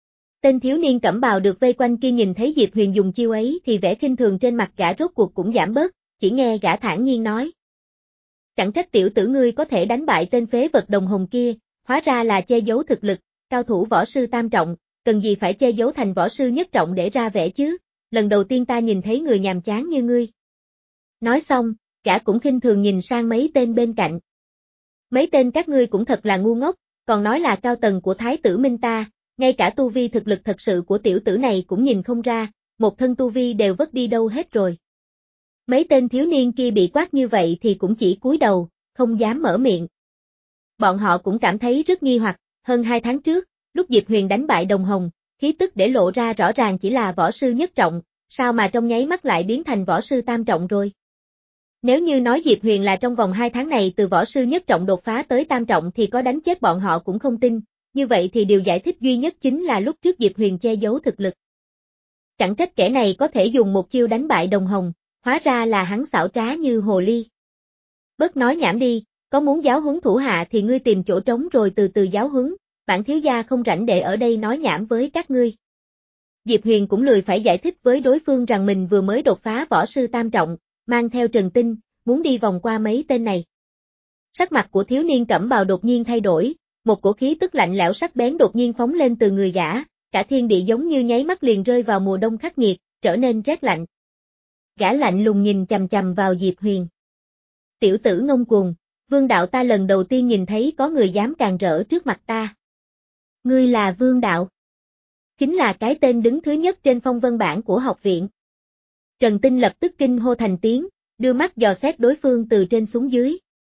Tên thiếu niên cẩm bào được vây quanh kia nhìn thấy Diệp Huyền dùng chiêu ấy thì vẻ khinh thường trên mặt gã rốt cuộc cũng giảm bớt, chỉ nghe gã thản nhiên nói. Chẳng trách tiểu tử ngươi có thể đánh bại tên phế vật đồng hồng kia, hóa ra là che giấu thực lực, cao thủ võ sư tam trọng, cần gì phải che giấu thành võ sư nhất trọng để ra vẻ chứ, lần đầu tiên ta nhìn thấy người nhàm chán như ngươi. Nói xong, gã cũng khinh thường nhìn sang mấy tên bên cạnh. Mấy tên các ngươi cũng thật là ngu ngốc, còn nói là cao tầng của Thái tử Minh ta, ngay cả tu vi thực lực thật sự của tiểu tử này cũng nhìn không ra, một thân tu vi đều vất đi đâu hết rồi. Mấy tên thiếu niên kia bị quát như vậy thì cũng chỉ cúi đầu, không dám mở miệng. Bọn họ cũng cảm thấy rất nghi hoặc, hơn hai tháng trước, lúc Diệp Huyền đánh bại Đồng Hồng, khí tức để lộ ra rõ ràng chỉ là võ sư nhất trọng, sao mà trong nháy mắt lại biến thành võ sư tam trọng rồi. Nếu như nói Diệp Huyền là trong vòng hai tháng này từ võ sư nhất trọng đột phá tới tam trọng thì có đánh chết bọn họ cũng không tin, như vậy thì điều giải thích duy nhất chính là lúc trước Diệp Huyền che giấu thực lực. Chẳng trách kẻ này có thể dùng một chiêu đánh bại Đồng Hồng, hóa ra là hắn xảo trá như hồ ly. Bớt nói nhảm đi, có muốn giáo huấn thủ hạ thì ngươi tìm chỗ trống rồi từ từ giáo huấn, bản thiếu gia không rảnh để ở đây nói nhảm với các ngươi. Diệp Huyền cũng lười phải giải thích với đối phương rằng mình vừa mới đột phá võ sư tam trọng, mang theo Trần Tinh, muốn đi vòng qua mấy tên này. Sắc mặt của thiếu niên cẩm bào đột nhiên thay đổi, một cổ khí tức lạnh lẽo sắc bén đột nhiên phóng lên từ người gã, cả thiên địa giống như nháy mắt liền rơi vào mùa đông khắc nghiệt, trở nên rét lạnh. Gã lạnh lùng nhìn chằm chằm vào Diệp Huyền. Tiểu tử ngông cuồng, Vương đạo ta lần đầu tiên nhìn thấy có người dám càn rỡ trước mặt ta. Ngươi là Vương đạo. Chính là cái tên đứng thứ nhất trên phong vân bảng của học viện. Trần Tinh lập tức kinh hô thành tiếng, đưa mắt dò xét đối phương từ trên xuống dưới.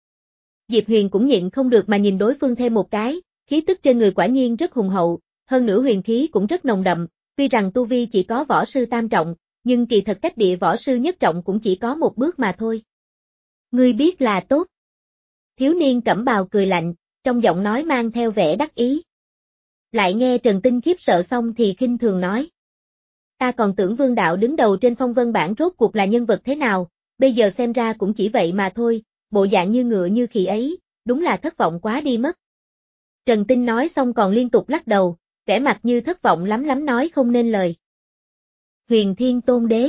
Diệp Huyền cũng nhịn không được mà nhìn đối phương thêm một cái, khí tức trên người quả nhiên rất hùng hậu, hơn nữa huyền khí cũng rất nồng đậm, tuy rằng tu vi chỉ có võ sư tam trọng, nhưng kỳ thật cách địa võ sư nhất trọng cũng chỉ có một bước mà thôi. Ngươi biết là tốt. Thiếu niên cẩm bào cười lạnh, trong giọng nói mang theo vẻ đắc ý. Lại nghe Trần Tinh khiếp sợ xong thì khinh thường nói. Ta còn tưởng Vương đạo đứng đầu trên phong vân bảng rốt cuộc là nhân vật thế nào, bây giờ xem ra cũng chỉ vậy mà thôi, bộ dạng như ngựa như khỉ ấy, đúng là thất vọng quá đi mất. Trần Tinh nói xong còn liên tục lắc đầu, vẻ mặt như thất vọng lắm lắm nói không nên lời. Huyền Thiên Tôn Đế.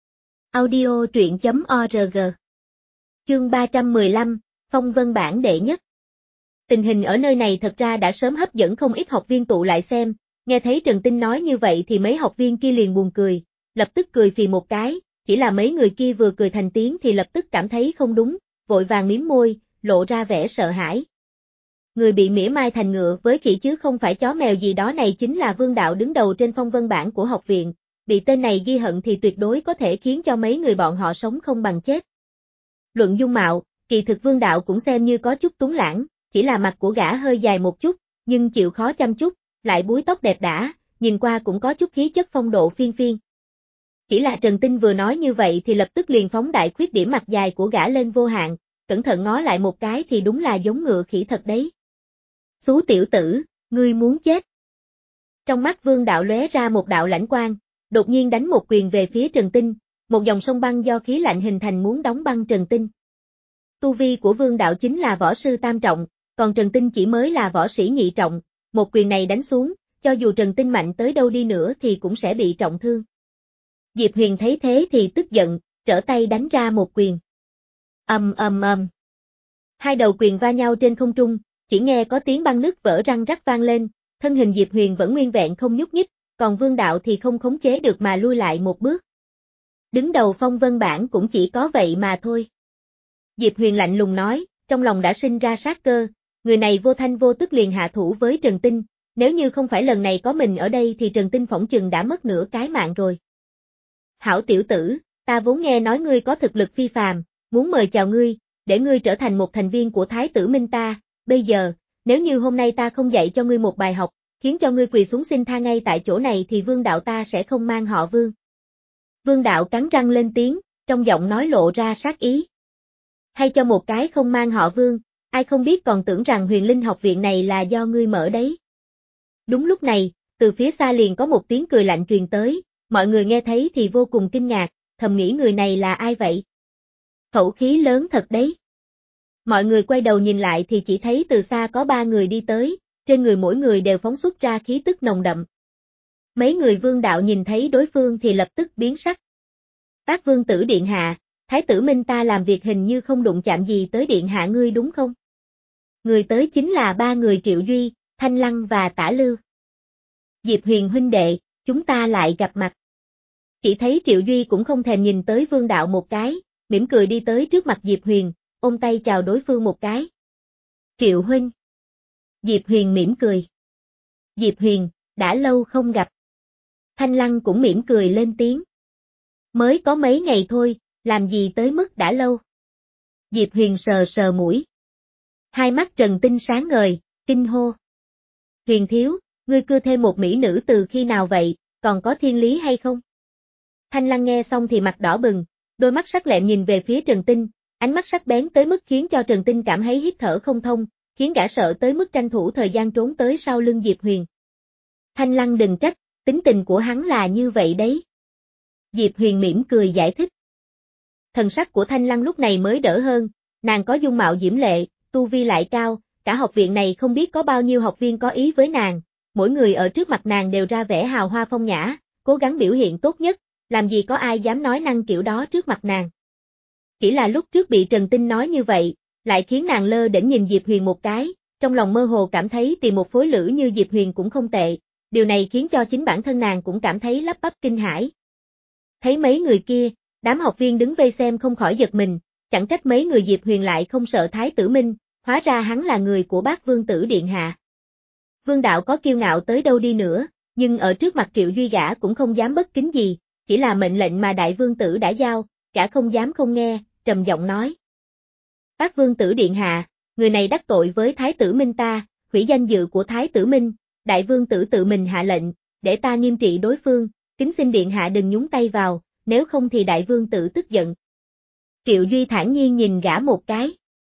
Audio truyện chấm org. Chương ba trăm mười lăm, phong vân bảng đệ nhất. Tình hình ở nơi này thật ra đã sớm hấp dẫn không ít học viên tụ lại xem, nghe thấy Trần Tinh nói như vậy thì mấy học viên kia liền buồn cười, lập tức cười phì một cái, chỉ là mấy người kia vừa cười thành tiếng thì lập tức cảm thấy không đúng, vội vàng mím môi, lộ ra vẻ sợ hãi. Người bị mỉa mai thành ngựa với khỉ chứ không phải chó mèo gì đó này chính là Vương Đạo đứng đầu trên phong vân bảng của học viện, bị tên này ghi hận thì tuyệt đối có thể khiến cho mấy người bọn họ sống không bằng chết. Luận dung mạo, kỳ thực Vương Đạo cũng xem như có chút tuấn lãng, chỉ là mặt của gã hơi dài một chút, nhưng chịu khó chăm chút, lại búi tóc đẹp đẽ, nhìn qua cũng có chút khí chất phong độ phiên phiên. Chỉ là Trần Tinh vừa nói như vậy thì lập tức liền phóng đại khuyết điểm mặt dài của gã lên vô hạn, cẩn thận ngó lại một cái thì đúng là giống ngựa khỉ thật đấy. Xú tiểu tử, ngươi muốn chết. Trong mắt Vương Đạo lóe ra một đạo lãnh quang, đột nhiên đánh một quyền về phía Trần Tinh, một dòng sông băng do khí lạnh hình thành muốn đóng băng Trần Tinh. Tu vi của Vương Đạo chính là võ sư tam trọng, còn Trần Tinh chỉ mới là võ sĩ nhị trọng, một quyền này đánh xuống, cho dù Trần Tinh mạnh tới đâu đi nữa thì cũng sẽ bị trọng thương. Diệp Huyền thấy thế thì tức giận, trở tay đánh ra một quyền. Ầm ầm ầm. Hai đầu quyền va nhau trên không trung, chỉ nghe có tiếng băng nứt vỡ răng rắc vang lên, thân hình Diệp Huyền vẫn nguyên vẹn không nhúc nhích, còn Vương Đạo thì không khống chế được mà lui lại một bước. Đứng đầu phong vân bảng cũng chỉ có vậy mà thôi. Diệp Huyền lạnh lùng nói, trong lòng đã sinh ra sát cơ, người này vô thanh vô tức liền hạ thủ với Trần Tinh, nếu như không phải lần này có mình ở đây thì Trần Tinh phỏng chừng đã mất nửa cái mạng rồi. Hảo tiểu tử, ta vốn nghe nói ngươi có thực lực phi phàm, muốn mời chào ngươi, để ngươi trở thành một thành viên của Thái tử Minh ta, bây giờ, nếu như hôm nay ta không dạy cho ngươi một bài học, khiến cho ngươi quỳ xuống xin tha ngay tại chỗ này thì Vương Đạo ta sẽ không mang họ Vương. Vương Đạo cắn răng lên tiếng, trong giọng nói lộ ra sát ý. Hay cho một cái không mang họ Vương, ai không biết còn tưởng rằng Huyền Linh học viện này là do ngươi mở đấy. Đúng lúc này, từ phía xa liền có một tiếng cười lạnh truyền tới, mọi người nghe thấy thì vô cùng kinh ngạc, thầm nghĩ người này là ai vậy? Khẩu khí lớn thật đấy. Mọi người quay đầu nhìn lại thì chỉ thấy từ xa có ba người đi tới, trên người mỗi người đều phóng xuất ra khí tức nồng đậm. Mấy người Vương Đạo nhìn thấy đối phương thì lập tức biến sắc. Bác Vương tử điện hạ, Thái tử Minh ta làm việc hình như không đụng chạm gì tới điện hạ ngươi đúng không? Người tới chính là ba người Triệu Duy, Thanh Lăng và Tả Lưu. Diệp Huyền huynh đệ, chúng ta lại gặp mặt. Chỉ thấy Triệu Duy cũng không thèm nhìn tới Vương Đạo một cái, mỉm cười đi tới trước mặt Diệp Huyền, ôm tay chào đối phương một cái. Triệu huynh. Diệp Huyền mỉm cười. Diệp Huyền, đã lâu không gặp. Thanh Lăng cũng mỉm cười lên tiếng. Mới có mấy ngày thôi, làm gì tới mức đã lâu. Diệp Huyền sờ sờ mũi. Hai mắt Trần Tinh sáng ngời, kinh hô. Huyền thiếu, ngươi cưa thêm một mỹ nữ từ khi nào vậy, còn có thiên lý hay không? Thanh Lăng nghe xong thì mặt đỏ bừng, đôi mắt sắc lẹm nhìn về phía Trần Tinh, ánh mắt sắc bén tới mức khiến cho Trần Tinh cảm thấy hít thở không thông, khiến gã sợ tới mức tranh thủ thời gian trốn tới sau lưng Diệp Huyền. Thanh Lăng đừng trách, tính tình của hắn là như vậy đấy. Diệp Huyền mỉm cười giải thích. Thần sắc của Thanh Lăng lúc này mới đỡ hơn, nàng có dung mạo diễm lệ, tu vi lại cao, cả học viện này không biết có bao nhiêu học viên có ý với nàng, mỗi người ở trước mặt nàng đều ra vẻ hào hoa phong nhã, cố gắng biểu hiện tốt nhất, làm gì có ai dám nói năng kiểu đó trước mặt nàng. Chỉ là lúc trước bị Trần Tinh nói như vậy, lại khiến nàng lơ đễnh nhìn Diệp Huyền một cái, trong lòng mơ hồ cảm thấy tìm một phối lữ như Diệp Huyền cũng không tệ, điều này khiến cho chính bản thân nàng cũng cảm thấy lắp bắp kinh hãi. Thấy mấy người kia, đám học viên đứng vây xem không khỏi giật mình, chẳng trách mấy người Diệp Huyền lại không sợ Thái tử Minh, hóa ra hắn là người của bác Vương tử điện hạ. Vương Đạo có kiêu ngạo tới đâu đi nữa, nhưng ở trước mặt Triệu Duy gã cũng không dám bất kính gì, chỉ là mệnh lệnh mà Đại Vương tử đã giao, gã không dám không nghe, trầm giọng nói. Bác Vương tử điện hạ, người này đắc tội với Thái tử Minh ta, hủy danh dự của Thái tử Minh, Đại Vương tử tự mình hạ lệnh, để ta nghiêm trị đối phương, kính xin điện hạ đừng nhúng tay vào, nếu không thì Đại Vương tử tức giận. Triệu Duy thản nhiên nhìn gã một cái.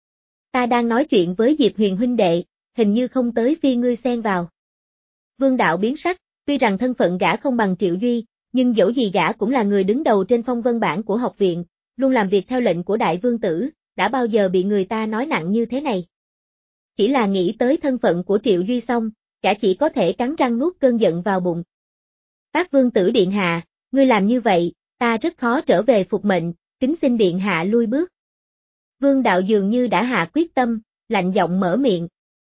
Ta đang nói chuyện với Diệp Huyền huynh đệ, hình như không tới phiên ngươi xen vào. Vương Đạo biến sắc, tuy rằng thân phận gã không bằng Triệu Duy, nhưng dẫu gì gã cũng là người đứng đầu trên phong vân bảng của học viện, luôn làm việc theo lệnh của Đại Vương tử, đã bao giờ bị người ta nói nặng như thế này. Chỉ là nghĩ tới thân phận của Triệu Duy xong, gã chỉ có thể cắn răng nuốt cơn giận vào bụng. Bác Vương tử điện hạ, ngươi làm như vậy, ta rất khó trở về phục mệnh, kính xin điện hạ lui bước. Vương Đạo dường như đã hạ quyết tâm, lạnh giọng mở miệng.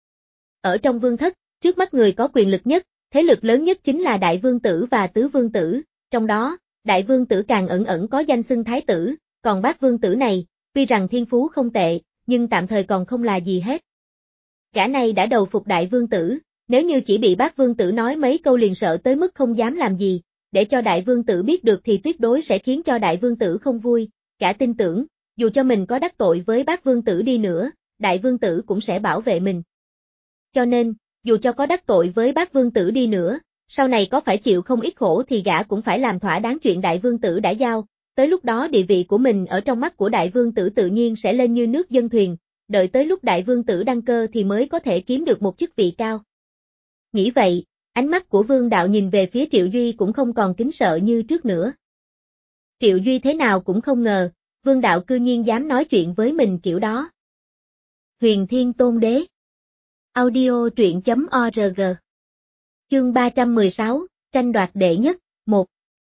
Ở trong vương thất, trước mắt người có quyền lực nhất, thế lực lớn nhất chính là Đại Vương tử và Tứ Vương tử, trong đó, Đại Vương tử càng ẩn ẩn có danh xưng Thái tử, còn Bác Vương tử này, tuy rằng thiên phú không tệ, nhưng tạm thời còn không là gì hết. Gã này đã đầu phục đại vương tử, nếu như chỉ bị bác vương tử nói mấy câu liền sợ tới mức không dám làm gì, để cho đại vương tử biết được thì tuyệt đối sẽ khiến cho đại vương tử không vui, gã tin tưởng, dù cho mình có đắc tội với bác vương tử đi nữa, đại vương tử cũng sẽ bảo vệ mình. Cho nên, dù cho có đắc tội với bác vương tử đi nữa, sau này có phải chịu không ít khổ thì gã cũng phải làm thỏa đáng chuyện đại vương tử đã giao, tới lúc đó địa vị của mình ở trong mắt của đại vương tử tự nhiên sẽ lên như nước dâng thuyền, đợi tới lúc đại vương tử đăng cơ thì mới có thể kiếm được một chức vị cao. Nghĩ vậy, ánh mắt của Vương Đạo nhìn về phía Triệu Duy cũng không còn kính sợ như trước nữa. Triệu Duy thế nào cũng không ngờ, Vương Đạo cư nhiên dám nói chuyện với mình kiểu đó. Huyền Thiên Tôn Đế. Audio truyện chấm org. Chương ba trăm mười sáu, tranh đoạt đệ nhất, một.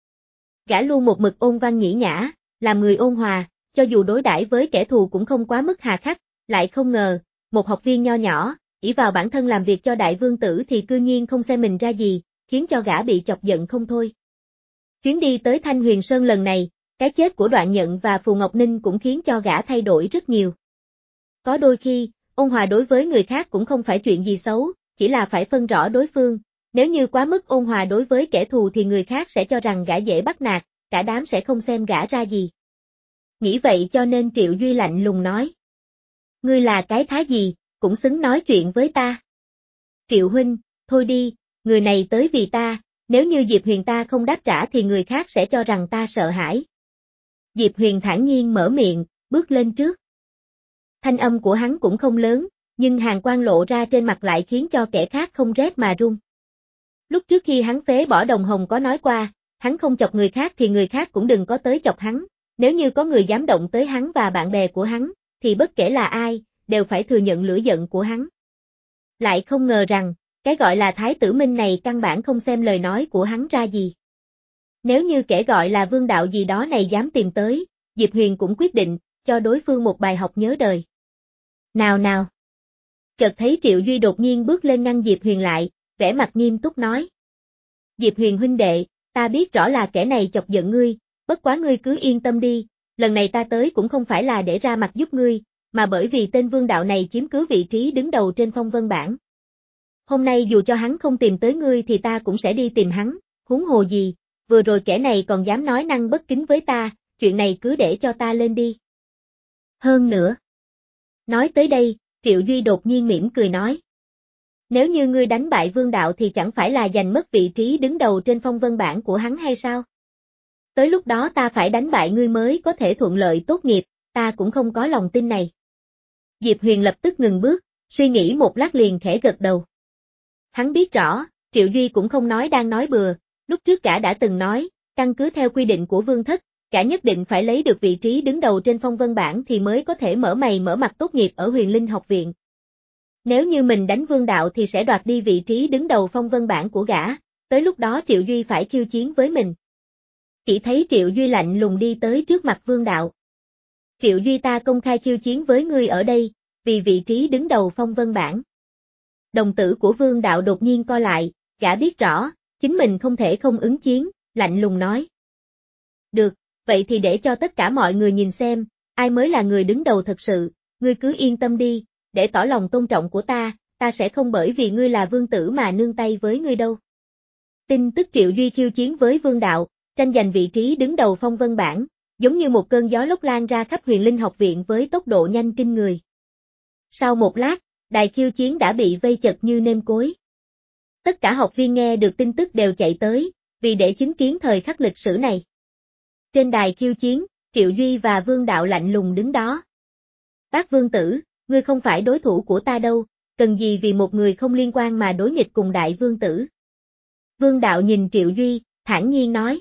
Gã luôn một mực ôn văn nhĩ nhã, làm người ôn hòa, cho dù đối đãi với kẻ thù cũng không quá mức hà khắc, lại không ngờ, một học viên nho nhỏ, ỷ vào bản thân làm việc cho đại vương tử thì cư nhiên không xem mình ra gì, khiến cho gã bị chọc giận không thôi. Chuyến đi tới Thanh Huyền Sơn lần này, cái chết của Đoạn Nhận và Phù Ngọc Ninh cũng khiến cho gã thay đổi rất nhiều. Có đôi khi, ôn hòa đối với người khác cũng không phải chuyện gì xấu, chỉ là phải phân rõ đối phương, nếu như quá mức ôn hòa đối với kẻ thù thì người khác sẽ cho rằng gã dễ bắt nạt, cả đám sẽ không xem gã ra gì. Nghĩ vậy cho nên Triệu Duy lạnh lùng nói. Ngươi là cái thái gì, cũng xứng nói chuyện với ta. Triệu huynh, thôi đi, người này tới vì ta, nếu như Diệp Huyền ta không đáp trả thì người khác sẽ cho rằng ta sợ hãi. Diệp Huyền thản nhiên mở miệng, bước lên trước. Thanh âm của hắn cũng không lớn, nhưng hàn quang lộ ra trên mặt lại khiến cho kẻ khác không rét mà run. Lúc trước khi hắn phế bỏ Đồng Hồng có nói qua, hắn không chọc người khác thì người khác cũng đừng có tới chọc hắn, nếu như có người dám động tới hắn và bạn bè của hắn, thì bất kể là ai, đều phải thừa nhận lửa giận của hắn. Lại không ngờ rằng, cái gọi là Thái tử Minh này căn bản không xem lời nói của hắn ra gì. Nếu như kẻ gọi là Vương Đạo gì đó này dám tìm tới, Diệp Huyền cũng quyết định, cho đối phương một bài học nhớ đời. Nào nào! Chợt thấy Triệu Duy đột nhiên bước lên ngăn Diệp Huyền lại, vẻ mặt nghiêm túc nói. Diệp Huyền huynh đệ, ta biết rõ là kẻ này chọc giận ngươi, bất quá ngươi cứ yên tâm đi, lần này ta tới cũng không phải là để ra mặt giúp ngươi, mà bởi vì tên Vương Đạo này chiếm cứ vị trí đứng đầu trên phong vân bảng. Hôm nay dù cho hắn không tìm tới ngươi thì ta cũng sẽ đi tìm hắn, huống hồ gì, vừa rồi kẻ này còn dám nói năng bất kính với ta, chuyện này cứ để cho ta lên đi. Hơn nữa. Nói tới đây, Triệu Duy đột nhiên mỉm cười nói. Nếu như ngươi đánh bại Vương Đạo thì chẳng phải là giành mất vị trí đứng đầu trên phong vân bảng của hắn hay sao? Tới lúc đó ta phải đánh bại ngươi mới có thể thuận lợi tốt nghiệp, ta cũng không có lòng tin này. Diệp Huyền lập tức ngừng bước, suy nghĩ một lát liền khẽ gật đầu. Hắn biết rõ, Triệu Duy cũng không nói đang nói bừa, lúc trước cả đã từng nói, căn cứ theo quy định của Vương Thất, cả nhất định phải lấy được vị trí đứng đầu trên phong vân bảng thì mới có thể mở mày mở mặt tốt nghiệp ở Huyền Linh học viện. Nếu như mình đánh Vương Đạo thì sẽ đoạt đi vị trí đứng đầu phong vân bảng của gã, tới lúc đó Triệu Duy phải khiêu chiến với mình. Chỉ thấy Triệu Duy lạnh lùng đi tới trước mặt Vương Đạo. Triệu Duy ta công khai khiêu chiến với ngươi ở đây, vì vị trí đứng đầu phong vân bảng. Đồng tử của Vương Đạo đột nhiên co lại, gã biết rõ, chính mình không thể không ứng chiến, lạnh lùng nói. Được, vậy thì để cho tất cả mọi người nhìn xem, ai mới là người đứng đầu thật sự, ngươi cứ yên tâm đi, để tỏ lòng tôn trọng của ta, ta sẽ không bởi vì ngươi là vương tử mà nương tay với ngươi đâu. Tin tức Triệu Duy khiêu chiến với Vương Đạo, tranh giành vị trí đứng đầu phong vân bảng, giống như một cơn gió lốc lan ra khắp Huyền Linh học viện với tốc độ nhanh kinh người. Sau một lát, đài khiêu chiến đã bị vây chật như nêm cối. Tất cả học viên nghe được tin tức đều chạy tới, vì để chứng kiến thời khắc lịch sử này. Trên đài khiêu chiến, Triệu Duy và Vương Đạo lạnh lùng đứng đó. Bác Vương Tử, ngươi không phải đối thủ của ta đâu, cần gì vì một người không liên quan mà đối nghịch cùng Đại Vương Tử. Vương Đạo nhìn Triệu Duy, thản nhiên nói.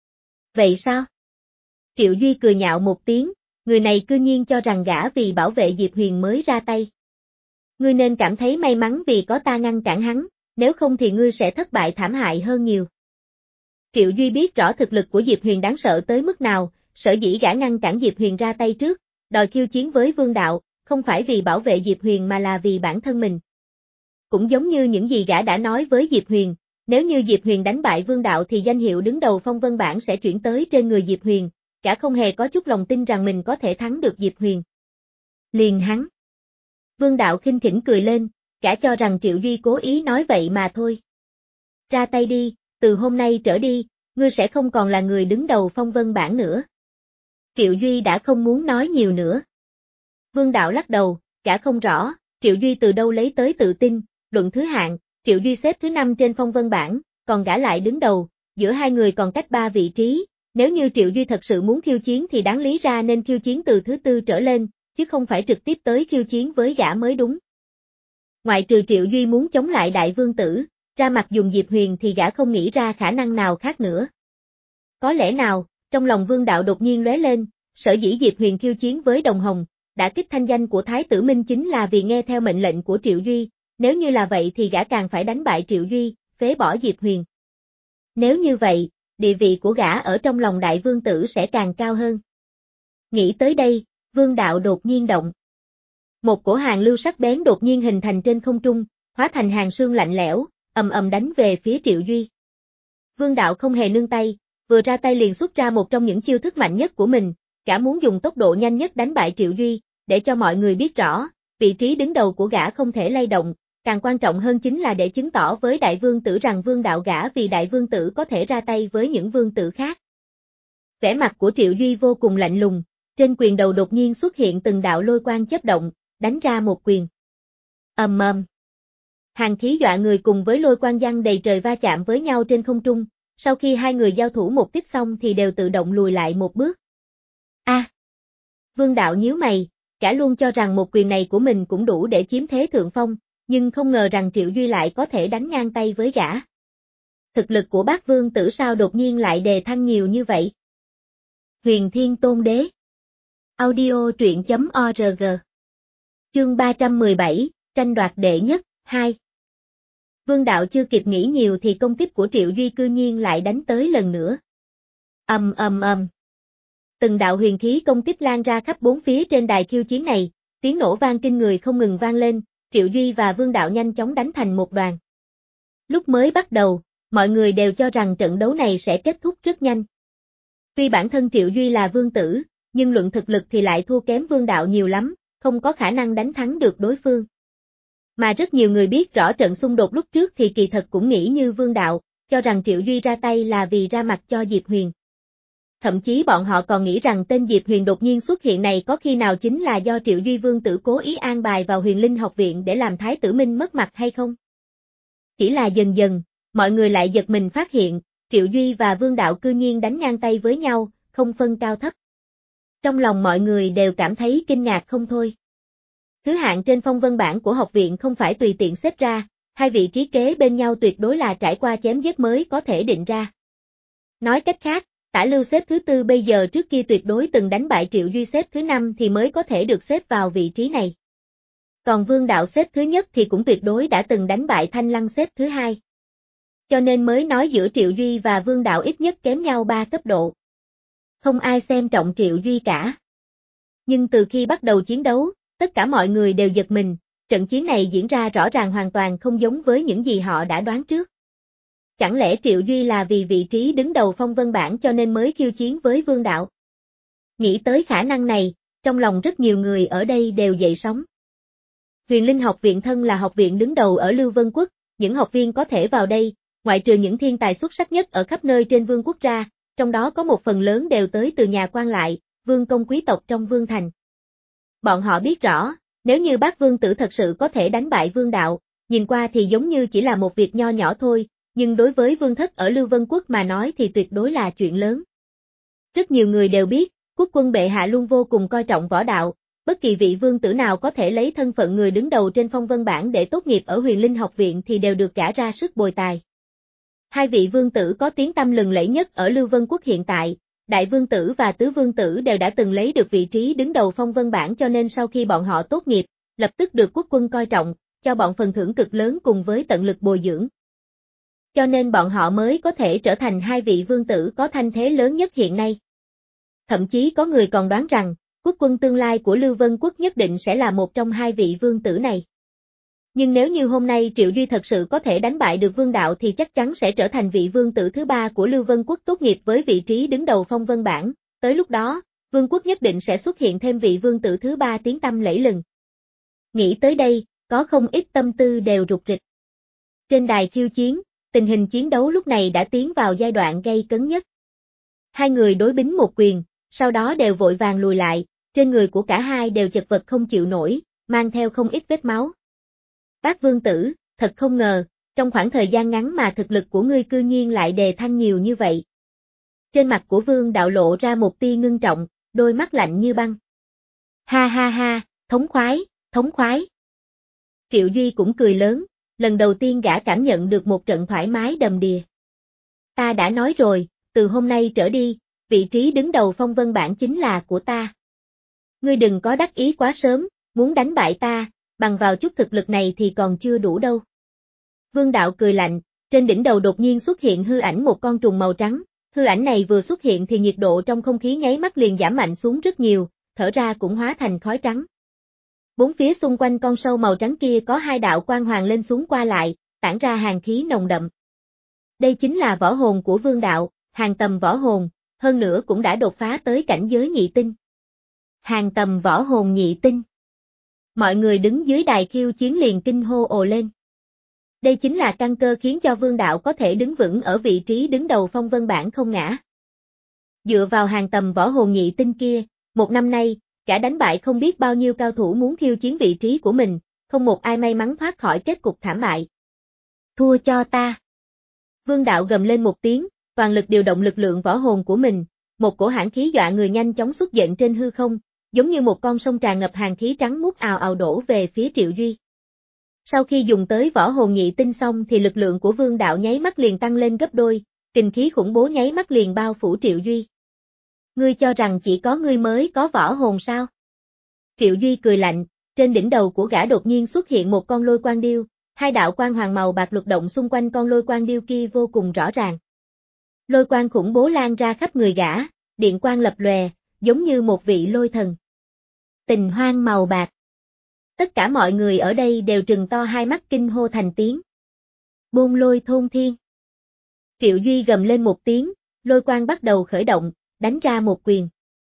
Vậy sao? Triệu Duy cười nhạo một tiếng, người này cư nhiên cho rằng gã vì bảo vệ Diệp Huyền mới ra tay. Ngươi nên cảm thấy may mắn vì có ta ngăn cản hắn, nếu không thì ngươi sẽ thất bại thảm hại hơn nhiều. Triệu Duy biết rõ thực lực của Diệp Huyền đáng sợ tới mức nào, sở dĩ gã ngăn cản Diệp Huyền ra tay trước, đòi khiêu chiến với Vương Đạo, không phải vì bảo vệ Diệp Huyền mà là vì bản thân mình. Cũng giống như những gì gã đã nói với Diệp Huyền, nếu như Diệp Huyền đánh bại Vương Đạo thì danh hiệu đứng đầu phong vân bảng sẽ chuyển tới trên người Diệp Huyền, gã không hề có chút lòng tin rằng mình có thể thắng được Diệp Huyền. Liền hắn. Vương Đạo khinh khỉnh cười lên, gã cho rằng Triệu Duy cố ý nói vậy mà thôi. Ra tay đi, từ hôm nay trở đi, ngươi sẽ không còn là người đứng đầu phong vân bảng nữa. Triệu Duy đã không muốn nói nhiều nữa. Vương Đạo lắc đầu, gã không rõ, Triệu Duy từ đâu lấy tới tự tin, luận thứ hạng, Triệu Duy xếp thứ năm trên phong vân bảng, còn gã lại đứng đầu, giữa hai người còn cách ba vị trí, nếu như Triệu Duy thật sự muốn khiêu chiến thì đáng lý ra nên khiêu chiến từ thứ tư trở lên, chứ không phải trực tiếp tới khiêu chiến với gã mới đúng. Ngoại trừ Triệu Duy muốn chống lại Đại Vương Tử, ra mặt dùng Diệp Huyền thì gã không nghĩ ra khả năng nào khác nữa. Có lẽ nào, trong lòng Vương Đạo đột nhiên lóe lên, sở dĩ Diệp Huyền khiêu chiến với Đồng Hồng, đã kích thanh danh của Thái tử Minh chính là vì nghe theo mệnh lệnh của Triệu Duy, nếu như là vậy thì gã càng phải đánh bại Triệu Duy, phế bỏ Diệp Huyền. Nếu như vậy, địa vị của gã ở trong lòng Đại Vương Tử sẽ càng cao hơn. Nghĩ tới đây, Vương Đạo đột nhiên động. Một cổ hàng lưu sắc bén đột nhiên hình thành trên không trung, hóa thành hàng sương lạnh lẽo, ầm ầm đánh về phía Triệu Duy. Vương Đạo không hề nương tay, vừa ra tay liền xuất ra một trong những chiêu thức mạnh nhất của mình, gã muốn dùng tốc độ nhanh nhất đánh bại Triệu Duy, để cho mọi người biết rõ, vị trí đứng đầu của gã không thể lay động, càng quan trọng hơn chính là để chứng tỏ với Đại Vương Tử rằng Vương Đạo gã vì Đại Vương Tử có thể ra tay với những vương tử khác. Vẻ mặt của Triệu Duy vô cùng lạnh lùng, trên quyền đầu đột nhiên xuất hiện từng đạo lôi quang chớp động, đánh ra một quyền. Ầm ầm. Hàng khí dọa người cùng với lôi quang giăng đầy trời va chạm với nhau trên không trung, sau khi hai người giao thủ một kích xong thì đều tự động lùi lại một bước. A. À. Vương Đạo nhíu mày, cả luôn cho rằng một quyền này của mình cũng đủ để chiếm thế thượng phong, nhưng không ngờ rằng Triệu Duy lại có thể đánh ngang tay với gã. Thực lực của Bác Vương Tử sao đột nhiên lại đề thăng nhiều như vậy? Huyền Thiên Tôn Đế. Audio truyện chấm org. Chương ba trăm mười bảy, tranh đoạt đệ nhất, hai. Vương Đạo chưa kịp nghĩ nhiều thì công kích của Triệu Duy cư nhiên lại đánh tới lần nữa. Ầm ầm ầm. Từng đạo huyền khí công kích lan ra khắp bốn phía trên đài khiêu chiến này, tiếng nổ vang kinh người không ngừng vang lên, Triệu Duy và Vương Đạo nhanh chóng đánh thành một đoàn. Lúc mới bắt đầu, mọi người đều cho rằng trận đấu này sẽ kết thúc rất nhanh. Tuy bản thân Triệu Duy là vương tử, nhưng luận thực lực thì lại thua kém Vương Đạo nhiều lắm, không có khả năng đánh thắng được đối phương. Mà rất nhiều người biết rõ trận xung đột lúc trước thì kỳ thật cũng nghĩ như Vương Đạo, cho rằng Triệu Duy ra tay là vì ra mặt cho Diệp Huyền. Thậm chí bọn họ còn nghĩ rằng tên Diệp Huyền đột nhiên xuất hiện này có khi nào chính là do Triệu Duy Vương Tử cố ý an bài vào Huyền Linh học viện để làm Thái tử Minh mất mặt hay không? Chỉ là dần dần, mọi người lại giật mình phát hiện, Triệu Duy và Vương Đạo cư nhiên đánh ngang tay với nhau, không phân cao thấp. Trong lòng mọi người đều cảm thấy kinh ngạc không thôi. Thứ hạng trên phong vân bảng của học viện không phải tùy tiện xếp ra, hai vị trí kế bên nhau tuyệt đối là trải qua chém giết mới có thể định ra. Nói cách khác, Tả Lưu xếp thứ tư bây giờ trước kia tuyệt đối từng đánh bại Triệu Duy xếp thứ năm thì mới có thể được xếp vào vị trí này. Còn Vương Đạo xếp thứ nhất thì cũng tuyệt đối đã từng đánh bại Thanh Lăng xếp thứ hai. Cho nên mới nói giữa Triệu Duy và Vương Đạo ít nhất kém nhau ba cấp độ. Không ai xem trọng Triệu Duy cả. Nhưng từ khi bắt đầu chiến đấu, tất cả mọi người đều giật mình, trận chiến này diễn ra rõ ràng hoàn toàn không giống với những gì họ đã đoán trước. Chẳng lẽ Triệu Duy là vì vị trí đứng đầu phong vân bảng cho nên mới khiêu chiến với Vương Đạo? Nghĩ tới khả năng này, trong lòng rất nhiều người ở đây đều dậy sóng. Huyền Linh học viện thân là học viện đứng đầu ở Lưu Vân Quốc, những học viên có thể vào đây, ngoại trừ những thiên tài xuất sắc nhất ở khắp nơi trên vương quốc ra, trong đó có một phần lớn đều tới từ nhà quan lại, vương công quý tộc trong vương thành. Bọn họ biết rõ, nếu như Bác Vương Tử thật sự có thể đánh bại Vương Đạo, nhìn qua thì giống như chỉ là một việc nho nhỏ thôi, nhưng đối với vương thất ở Lưu Vân Quốc mà nói thì tuyệt đối là chuyện lớn. Rất nhiều người đều biết, quốc quân bệ hạ luôn vô cùng coi trọng võ đạo, bất kỳ vị vương tử nào có thể lấy thân phận người đứng đầu trên phong vân bảng để tốt nghiệp ở Huyền Linh học viện thì đều được gả ra sức bồi tài. Hai vị vương tử có tiếng tăm lừng lẫy nhất ở Lưu Vân Quốc hiện tại, Đại Vương Tử và Tứ Vương Tử đều đã từng lấy được vị trí đứng đầu phong vân bảng cho nên sau khi bọn họ tốt nghiệp, lập tức được quốc quân coi trọng, cho bọn phần thưởng cực lớn cùng với tận lực bồi dưỡng. Cho nên bọn họ mới có thể trở thành hai vị vương tử có thanh thế lớn nhất hiện nay. Thậm chí có người còn đoán rằng, quốc quân tương lai của Lưu Vân Quốc nhất định sẽ là một trong hai vị vương tử này. Nhưng nếu như hôm nay Triệu Duy thật sự có thể đánh bại được Vương Đạo thì chắc chắn sẽ trở thành vị vương tử thứ ba của Lưu Vân Quốc tốt nghiệp với vị trí đứng đầu phong vân bảng, tới lúc đó, vương quốc nhất định sẽ xuất hiện thêm vị vương tử thứ ba tiếng tăm lẫy lừng. Nghĩ tới đây, có không ít tâm tư đều rục rịch. Trên đài khiêu chiến, tình hình chiến đấu lúc này đã tiến vào giai đoạn gay cấn nhất. Hai người đối bính một quyền, sau đó đều vội vàng lùi lại, trên người của cả hai đều chật vật không chịu nổi, mang theo không ít vết máu. Bác vương tử, thật không ngờ, trong khoảng thời gian ngắn mà thực lực của ngươi cư nhiên lại đề thăng nhiều như vậy. Trên mặt của vương đạo lộ ra một tia ngưng trọng, đôi mắt lạnh như băng. Ha ha ha, thống khoái, thống khoái. Triệu Duy cũng cười lớn, lần đầu tiên gã cảm nhận được một trận thoải mái đầm đìa. Ta đã nói rồi, từ hôm nay trở đi, vị trí đứng đầu phong vân bảng chính là của ta. Ngươi đừng có đắc ý quá sớm, muốn đánh bại ta, bằng vào chút thực lực này thì còn chưa đủ đâu. Vương đạo cười lạnh, trên đỉnh đầu đột nhiên xuất hiện hư ảnh một con trùng màu trắng, hư ảnh này vừa xuất hiện thì nhiệt độ trong không khí nháy mắt liền giảm mạnh xuống rất nhiều, thở ra cũng hóa thành khói trắng. Bốn phía xung quanh con sâu màu trắng kia có hai đạo quang hoàng lên xuống qua lại, tản ra hàn khí nồng đậm. Đây chính là võ hồn của vương đạo, hàng tầm võ hồn, hơn nữa cũng đã đột phá tới cảnh giới nhị tinh. Hàng tầm võ hồn nhị tinh. Mọi người đứng dưới đài khiêu chiến liền kinh hô ồ lên. Đây chính là căn cơ khiến cho vương đạo có thể đứng vững ở vị trí đứng đầu phong vân bảng không ngã. Dựa vào hàng tầm võ hồn nhị tinh kia, một năm nay, gã đánh bại không biết bao nhiêu cao thủ muốn khiêu chiến vị trí của mình, không một ai may mắn thoát khỏi kết cục thảm bại. Thua cho ta. Vương đạo gầm lên một tiếng, toàn lực điều động lực lượng võ hồn của mình, một cổ hãn khí dọa người nhanh chóng xuất hiện trên hư không, giống như một con sông tràn ngập hàn khí trắng muốt ào ào đổ về phía Triệu Duy. Sau khi dùng tới võ hồn nhị tinh xong thì lực lượng của vương đạo nháy mắt liền tăng lên gấp đôi, kình khí khủng bố nháy mắt liền bao phủ Triệu Duy. Ngươi cho rằng chỉ có ngươi mới có võ hồn sao? Triệu Duy cười lạnh, trên đỉnh đầu của gã đột nhiên xuất hiện một con lôi quang điêu, hai đạo quang hoàng màu bạc luật động xung quanh con lôi quang điêu kia vô cùng rõ ràng. Lôi quang khủng bố lan ra khắp người gã, điện quang lập lòe, giống như một vị lôi thần. Tình hoang màu bạc. Tất cả mọi người ở đây đều trừng to hai mắt kinh hô thành tiếng. Bôn lôi thôn thiên. Triệu Duy gầm lên một tiếng, lôi quang bắt đầu khởi động, đánh ra một quyền.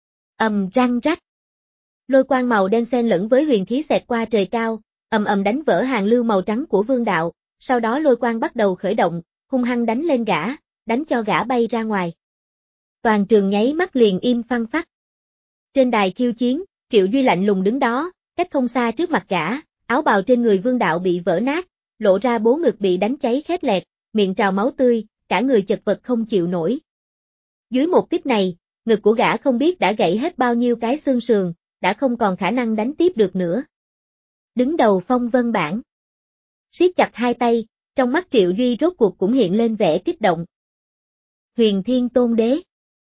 Ầm răng rắc. Lôi quang màu đen xen lẫn với huyền khí xẹt qua trời cao, ầm ầm đánh vỡ hàng lưu màu trắng của vương đạo, sau đó lôi quang bắt đầu khởi động, hung hăng đánh lên gã, đánh cho gã bay ra ngoài. Toàn trường nháy mắt liền im phăng phắc. Trên đài khiêu chiến, Triệu Duy lạnh lùng đứng đó, cách không xa trước mặt gã, áo bào trên người vương đạo bị vỡ nát, lộ ra bố ngực bị đánh cháy khét lẹt, miệng trào máu tươi, cả người chật vật không chịu nổi. Dưới một kích này, ngực của gã không biết đã gãy hết bao nhiêu cái xương sườn, đã không còn khả năng đánh tiếp được nữa. Đứng đầu phong vân bảng. Siết chặt hai tay, trong mắt Triệu Duy rốt cuộc cũng hiện lên vẻ kích động. Huyền Thiên Tôn Đế.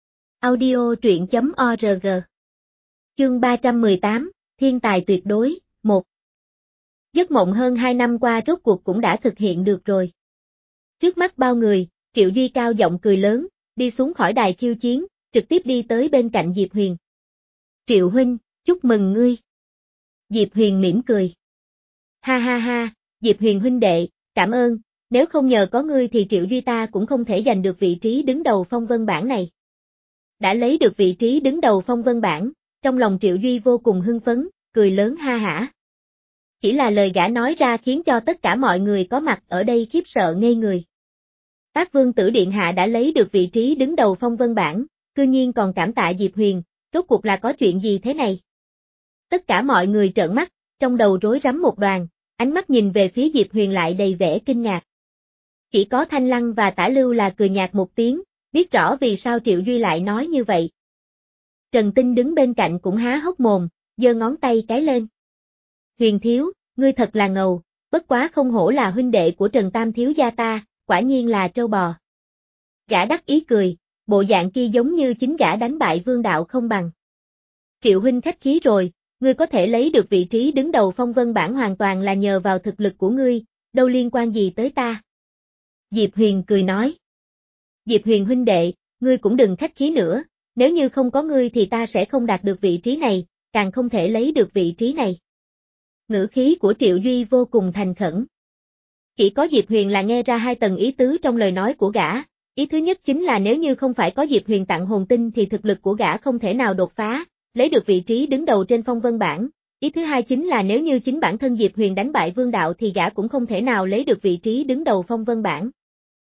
Audio truyện chấm org. Chương ba trăm mười tám, Thiên tài tuyệt đối, một. Giấc mộng hơn hai năm qua rốt cuộc cũng đã thực hiện được rồi. Trước mắt bao người, Triệu Duy cao giọng cười lớn, đi xuống khỏi đài khiêu chiến, trực tiếp đi tới bên cạnh Diệp Huyền. Triệu huynh, chúc mừng ngươi. Diệp Huyền mỉm cười. Ha ha ha, Diệp Huyền huynh đệ, cảm ơn, nếu không nhờ có ngươi thì Triệu Duy ta cũng không thể giành được vị trí đứng đầu phong vân bảng này. Đã lấy được vị trí đứng đầu phong vân bảng, trong lòng Triệu Duy vô cùng hưng phấn, cười lớn ha hả. Chỉ là lời gã nói ra khiến cho tất cả mọi người có mặt ở đây khiếp sợ ngây người. Bác Vương Tử Điện Hạ đã lấy được vị trí đứng đầu phong vân bảng, cư nhiên còn cảm tạ Diệp Huyền, rốt cuộc là có chuyện gì thế này? Tất cả mọi người trợn mắt, trong đầu rối rắm một đoàn, ánh mắt nhìn về phía Diệp Huyền lại đầy vẻ kinh ngạc. Chỉ có Thanh Lăng và Tả Lưu là cười nhạt một tiếng, biết rõ vì sao Triệu Duy lại nói như vậy. Trần Tinh đứng bên cạnh cũng há hốc mồm, giơ ngón tay cái lên. Huyền thiếu, ngươi thật là ngầu, bất quá không hổ là huynh đệ của Trần Tam thiếu gia ta, quả nhiên là trâu bò. Gã đắc ý cười, bộ dạng kia giống như chính gã đánh bại vương đạo không bằng. Triệu huynh khách khí rồi, ngươi có thể lấy được vị trí đứng đầu phong vân bảng hoàn toàn là nhờ vào thực lực của ngươi, đâu liên quan gì tới ta. Diệp Huyền cười nói. Diệp Huyền huynh đệ, ngươi cũng đừng khách khí nữa, nếu như không có ngươi thì ta sẽ không đạt được vị trí này, càng không thể lấy được vị trí này. Ngữ khí của Triệu Duy vô cùng thành khẩn. Chỉ có Diệp Huyền là nghe ra hai tầng ý tứ trong lời nói của gã, Ý thứ nhất chính là nếu như không phải có Diệp Huyền tặng hồn tinh thì thực lực của gã không thể nào đột phá, lấy được vị trí đứng đầu trên phong vân bảng. Ý thứ hai chính là nếu như chính bản thân Diệp Huyền đánh bại Vương Đạo thì gã cũng không thể nào lấy được vị trí đứng đầu phong vân bảng.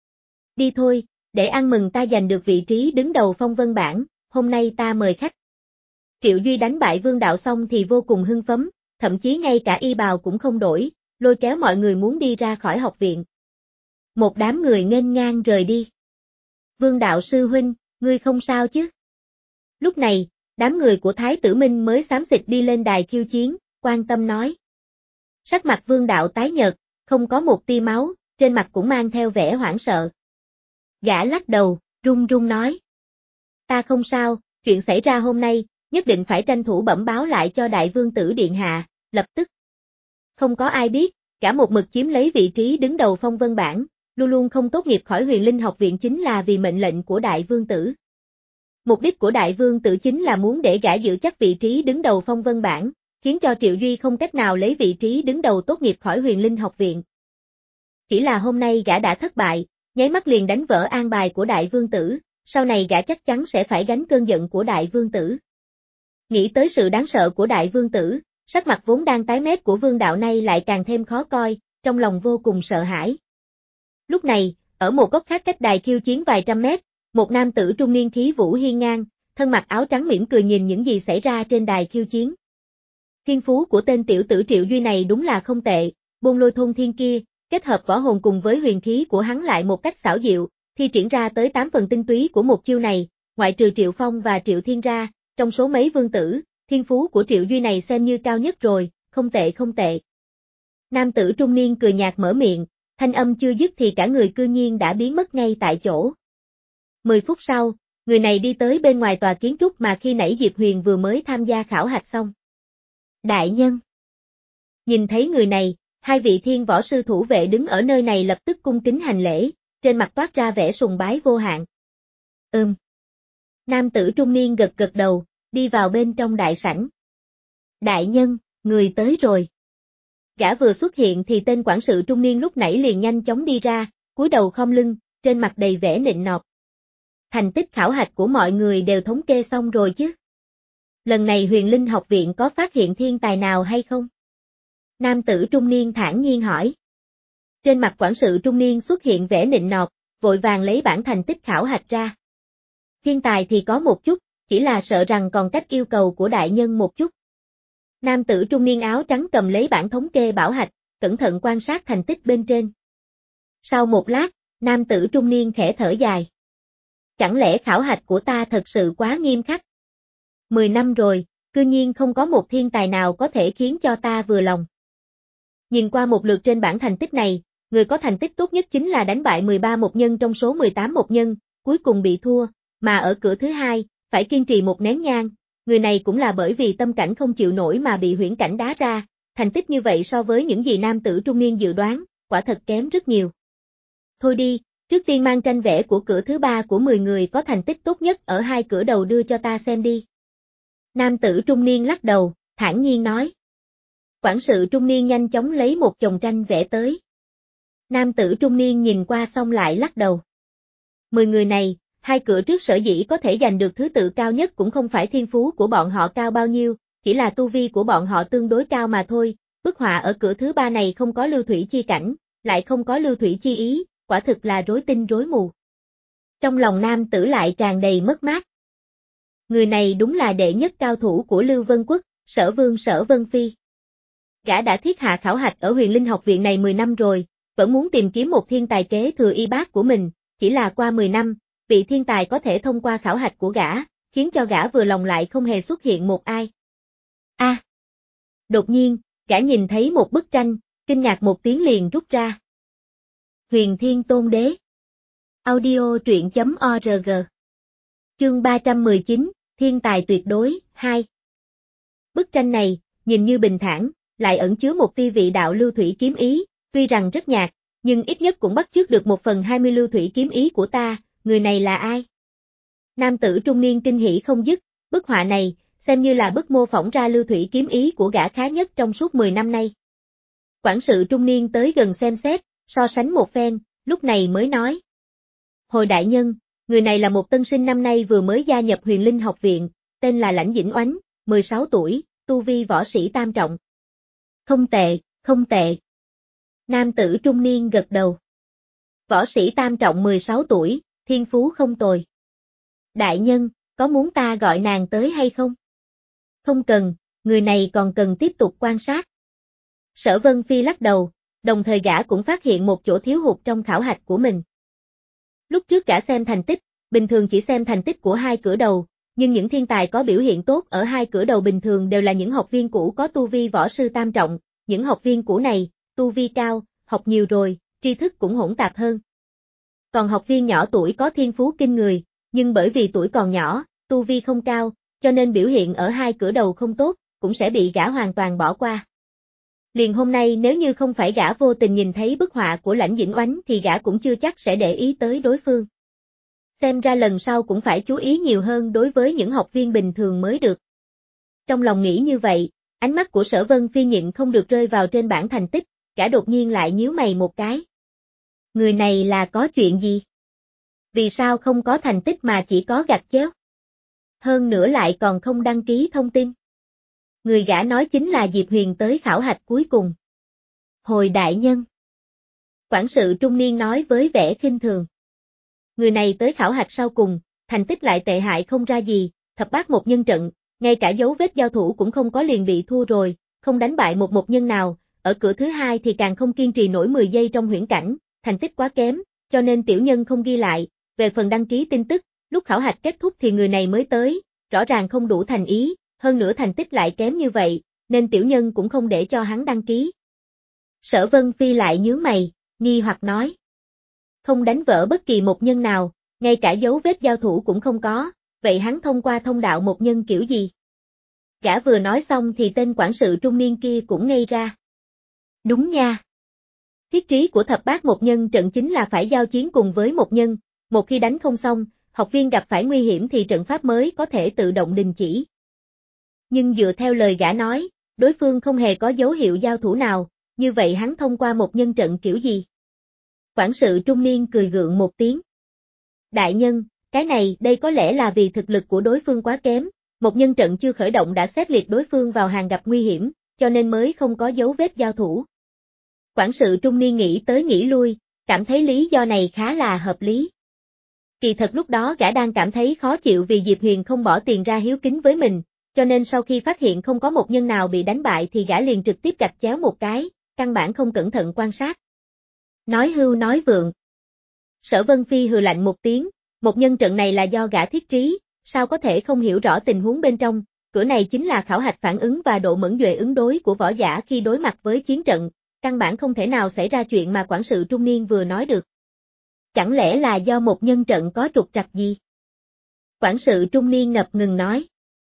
Đi thôi, để ăn mừng ta giành được vị trí đứng đầu phong vân bảng, hôm nay ta mời khách. Triệu Duy đánh bại Vương Đạo xong thì vô cùng hưng phấn, thậm chí ngay cả y bào cũng không đổi, lôi kéo mọi người muốn đi ra khỏi học viện. Một đám người nghênh ngang rời đi. Vương Đạo sư huynh, ngươi không sao chứ? Lúc này, đám người của Thái Tử Minh mới xám xịt đi lên đài khiêu chiến, quan tâm nói. Sắc mặt Vương Đạo tái nhợt, không có một tia máu, trên mặt cũng mang theo vẻ hoảng sợ. Gã lắc đầu, run run nói. Ta không sao, chuyện xảy ra hôm nay, nhất định phải tranh thủ bẩm báo lại cho Đại Vương Tử Điện Hạ, lập tức. Không có ai biết, cả một mực chiếm lấy vị trí đứng đầu phong vân bảng, luôn luôn không tốt nghiệp khỏi Huyền Linh học viện chính là vì mệnh lệnh của Đại Vương Tử. Mục đích của Đại Vương Tử chính là muốn để gã giữ chắc vị trí đứng đầu phong vân bảng, khiến cho Triệu Duy không cách nào lấy vị trí đứng đầu tốt nghiệp khỏi Huyền Linh học viện. Chỉ là hôm nay gã đã thất bại, nháy mắt liền đánh vỡ an bài của Đại Vương Tử, sau này gã chắc chắn sẽ phải gánh cơn giận của Đại Vương Tử. Nghĩ tới sự đáng sợ của Đại Vương Tử, sắc mặt vốn đang tái mét của Vương Đạo nay lại càng thêm khó coi, trong lòng vô cùng sợ hãi. Lúc này, ở một góc khác cách đài khiêu chiến vài trăm mét, một nam tử trung niên khí vũ hiên ngang, thân mặc áo trắng mỉm cười nhìn những gì xảy ra trên đài khiêu chiến. Thiên phú của tên tiểu tử Triệu Duy này đúng là không tệ, Bôn Lôi Thôn Thiên kia, kết hợp võ hồn cùng với huyền khí của hắn lại một cách xảo diệu, thi triển ra tới tám phần tinh túy của một chiêu này, ngoại trừ Triệu Phong và Triệu Thiên ra, trong số mấy vương tử, thiên phú của Triệu Duy này xem như cao nhất rồi, không tệ không tệ. Nam tử trung niên cười nhạt mở miệng, thanh âm chưa dứt thì cả người cư nhiên đã biến mất ngay tại chỗ. Mười phút sau, người này đi tới bên ngoài tòa kiến trúc mà khi nãy Diệp Huyền vừa mới tham gia khảo hạch xong. Đại nhân. Nhìn thấy người này, hai vị thiên võ sư thủ vệ đứng ở nơi này lập tức cung kính hành lễ, trên mặt toát ra vẻ sùng bái vô hạn. Ừm. Nam tử trung niên gật gật đầu, đi vào bên trong đại sảnh. Đại nhân, người tới rồi. Gã vừa xuất hiện thì tên quản sự trung niên lúc nãy liền nhanh chóng đi ra, cúi đầu khom lưng, trên mặt đầy vẻ nịnh nọt. Thành tích khảo hạch của mọi người đều thống kê xong rồi chứ? Lần này Huyền Linh học viện có phát hiện thiên tài nào hay không? Nam tử trung niên thản nhiên hỏi. Trên mặt quản sự trung niên xuất hiện vẻ nịnh nọt, vội vàng lấy bản thành tích khảo hạch ra. Thiên tài thì có một chút, chỉ là sợ rằng còn cách yêu cầu của đại nhân một chút. Nam tử trung niên áo trắng cầm lấy bản thống kê bảo hạch, cẩn thận quan sát thành tích bên trên. Sau một lát, nam tử trung niên khẽ thở dài. Chẳng lẽ khảo hạch của ta thật sự quá nghiêm khắc? Mười năm rồi, cư nhiên không có một thiên tài nào có thể khiến cho ta vừa lòng. Nhìn qua một lượt trên bảng thành tích này, người có thành tích tốt nhất chính là đánh bại mười ba mộc nhân trong số mười tám mộc nhân, cuối cùng bị thua, mà ở cửa thứ hai, phải kiên trì một nén nhang, người này cũng là bởi vì tâm cảnh không chịu nổi mà bị huyễn cảnh đá ra, thành tích như vậy so với những gì nam tử trung niên dự đoán, quả thật kém rất nhiều. Thôi đi, trước tiên mang tranh vẽ của cửa thứ ba của mười người có thành tích tốt nhất ở hai cửa đầu đưa cho ta xem đi. Nam tử trung niên lắc đầu, thản nhiên nói. Quản sự trung niên nhanh chóng lấy một chồng tranh vẽ tới. Nam tử trung niên nhìn qua xong lại lắc đầu. Mười người này, hai cửa trước sở dĩ có thể giành được thứ tự cao nhất cũng không phải thiên phú của bọn họ cao bao nhiêu, chỉ là tu vi của bọn họ tương đối cao mà thôi. Bức họa ở cửa thứ ba này không có lưu thủy chi cảnh, lại không có lưu thủy chi ý, quả thực là rối tinh rối mù. Trong lòng nam tử lại tràn đầy mất mát. Người này đúng là đệ nhất cao thủ của Lưu Vân Quốc, Sở Vương Sở Vân Phi. Gã đã thiết hạ khảo hạch ở Huyền Linh học viện này mười năm rồi, vẫn muốn tìm kiếm một thiên tài kế thừa y bát của mình, chỉ là qua mười năm, vị thiên tài có thể thông qua khảo hạch của gã, khiến cho gã vừa lòng lại không hề xuất hiện một ai. A. À. Đột nhiên, gã nhìn thấy một bức tranh, kinh ngạc một tiếng liền rút ra. Huyền Thiên Tôn Đế. Audio truyện chấm org. Chương ba trăm mười chín, Thiên tài tuyệt đối, hai. Bức tranh này, nhìn như bình thản, lại ẩn chứa một tia vị đạo lưu thủy kiếm ý, tuy rằng rất nhạt, nhưng ít nhất cũng bắt chước được một phần hai mươi lưu thủy kiếm ý của ta, người này là ai? Nam tử trung niên kinh hỉ không dứt, bức họa này, xem như là bức mô phỏng ra lưu thủy kiếm ý của gã khá nhất trong suốt mười năm nay. Quản sự trung niên tới gần xem xét, so sánh một phen, lúc này mới nói. Hồi đại nhân, người này là một tân sinh năm nay vừa mới gia nhập Huyền Linh học viện, tên là Lãnh Dĩnh Oánh, mười sáu tuổi, tu vi võ sĩ tam trọng. Không tệ, không tệ. Nam tử trung niên gật đầu. Võ sĩ tam trọng mười sáu tuổi, thiên phú không tồi. Đại nhân, có muốn ta gọi nàng tới hay không? Không cần, người này còn cần tiếp tục quan sát. Sở Vân Phi lắc đầu, đồng thời gã cũng phát hiện một chỗ thiếu hụt trong khảo hạch của mình. Lúc trước gã xem thành tích, bình thường chỉ xem thành tích của hai cửa đầu, nhưng những thiên tài có biểu hiện tốt ở hai cửa đầu bình thường đều là những học viên cũ có tu vi võ sư tam trọng, những học viên cũ này, tu vi cao, học nhiều rồi, tri thức cũng hỗn tạp hơn. Còn học viên nhỏ tuổi có thiên phú kinh người, nhưng bởi vì tuổi còn nhỏ, tu vi không cao, cho nên biểu hiện ở hai cửa đầu không tốt, cũng sẽ bị gã hoàn toàn bỏ qua. Liền hôm nay nếu như không phải gã vô tình nhìn thấy bức họa của Lãnh Dĩnh Oánh thì gã cũng chưa chắc sẽ để ý tới đối phương. Xem ra lần sau cũng phải chú ý nhiều hơn đối với những học viên bình thường mới được. Trong lòng nghĩ như vậy, ánh mắt của Sở Vân Phi nhịn không được rơi vào trên bảng thành tích, gã đột nhiên lại nhíu mày một cái. Người này là có chuyện gì? Vì sao không có thành tích mà chỉ có gạch chéo? Hơn nữa lại còn không đăng ký thông tin. Người gã nói chính là Diệp Huyền tới khảo hạch cuối cùng. Hồi đại nhân. Quản sự trung niên nói với vẻ khinh thường. Người này tới khảo hạch sau cùng, thành tích lại tệ hại không ra gì, thập bát một nhân trận, ngay cả dấu vết giao thủ cũng không có liền bị thua rồi, không đánh bại một một nhân nào, ở cửa thứ hai thì càng không kiên trì nổi mười giây trong huyễn cảnh, thành tích quá kém, cho nên tiểu nhân không ghi lại, về phần đăng ký tin tức, lúc khảo hạch kết thúc thì người này mới tới, rõ ràng không đủ thành ý, hơn nữa thành tích lại kém như vậy, nên tiểu nhân cũng không để cho hắn đăng ký. Sở Vân Phi lại nhướng mày, nghi hoặc nói. Không đánh vỡ bất kỳ một nhân nào, ngay cả dấu vết giao thủ cũng không có, vậy hắn thông qua thông đạo một nhân kiểu gì? Gã vừa nói xong thì tên quản sự trung niên kia cũng ngây ra. Đúng nha. Thiết trí của thập bát một nhân trận chính là phải giao chiến cùng với một nhân, một khi đánh không xong, học viên gặp phải nguy hiểm thì trận pháp mới có thể tự động đình chỉ. Nhưng dựa theo lời gã nói, đối phương không hề có dấu hiệu giao thủ nào, như vậy hắn thông qua một nhân trận kiểu gì? Quản sự trung niên cười gượng một tiếng. Đại nhân, cái này đây có lẽ là vì thực lực của đối phương quá kém, một nhân trận chưa khởi động đã xét liệt đối phương vào hàng gặp nguy hiểm, cho nên mới không có dấu vết giao thủ. Quản sự trung niên nghĩ tới nghĩ lui, cảm thấy lý do này khá là hợp lý. Kỳ thật lúc đó gã đang cảm thấy khó chịu vì Diệp Huyền không bỏ tiền ra hiếu kính với mình, cho nên sau khi phát hiện không có một nhân nào bị đánh bại thì gã liền trực tiếp gạch chéo một cái, căn bản không cẩn thận quan sát. Nói hưu nói vượng. Sở Vân Phi hừ lạnh một tiếng, một nhân trận này là do gã thiết trí, sao có thể không hiểu rõ tình huống bên trong, cửa này chính là khảo hạch phản ứng và độ mẫn duệ ứng đối của võ giả khi đối mặt với chiến trận, căn bản không thể nào xảy ra chuyện mà quản sự trung niên vừa nói được. Chẳng lẽ là do một nhân trận có trục trặc gì? Quản sự trung niên ngập ngừng nói.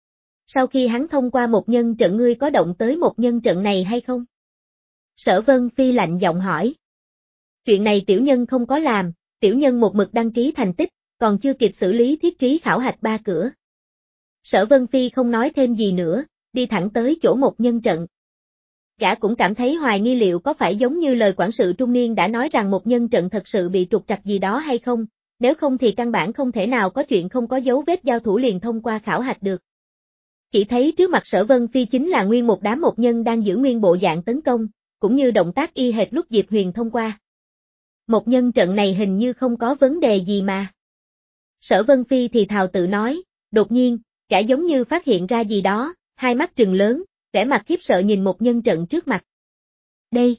Sau khi hắn thông qua một nhân trận ngươi có động tới một nhân trận này hay không? Sở Vân Phi lạnh giọng hỏi. Chuyện này tiểu nhân không có làm, tiểu nhân một mực đăng ký thành tích, còn chưa kịp xử lý thiết trí khảo hạch ba cửa. Sở Vân Phi không nói thêm gì nữa, đi thẳng tới chỗ một nhân trận. Gã cũng cảm thấy hoài nghi liệu có phải giống như lời quản sự trung niên đã nói rằng một nhân trận thật sự bị trục trặc gì đó hay không, nếu không thì căn bản không thể nào có chuyện không có dấu vết giao thủ liền thông qua khảo hạch được. Chỉ thấy trước mặt Sở Vân Phi chính là nguyên một đám một nhân đang giữ nguyên bộ dạng tấn công, cũng như động tác y hệt lúc Diệp Huyền thông qua. Một nhân trận này hình như không có vấn đề gì mà. Sở Vân Phi thì thào tự nói, đột nhiên, gã giống như phát hiện ra gì đó, hai mắt trừng lớn, vẻ mặt khiếp sợ nhìn một nhân trận trước mặt. Đây,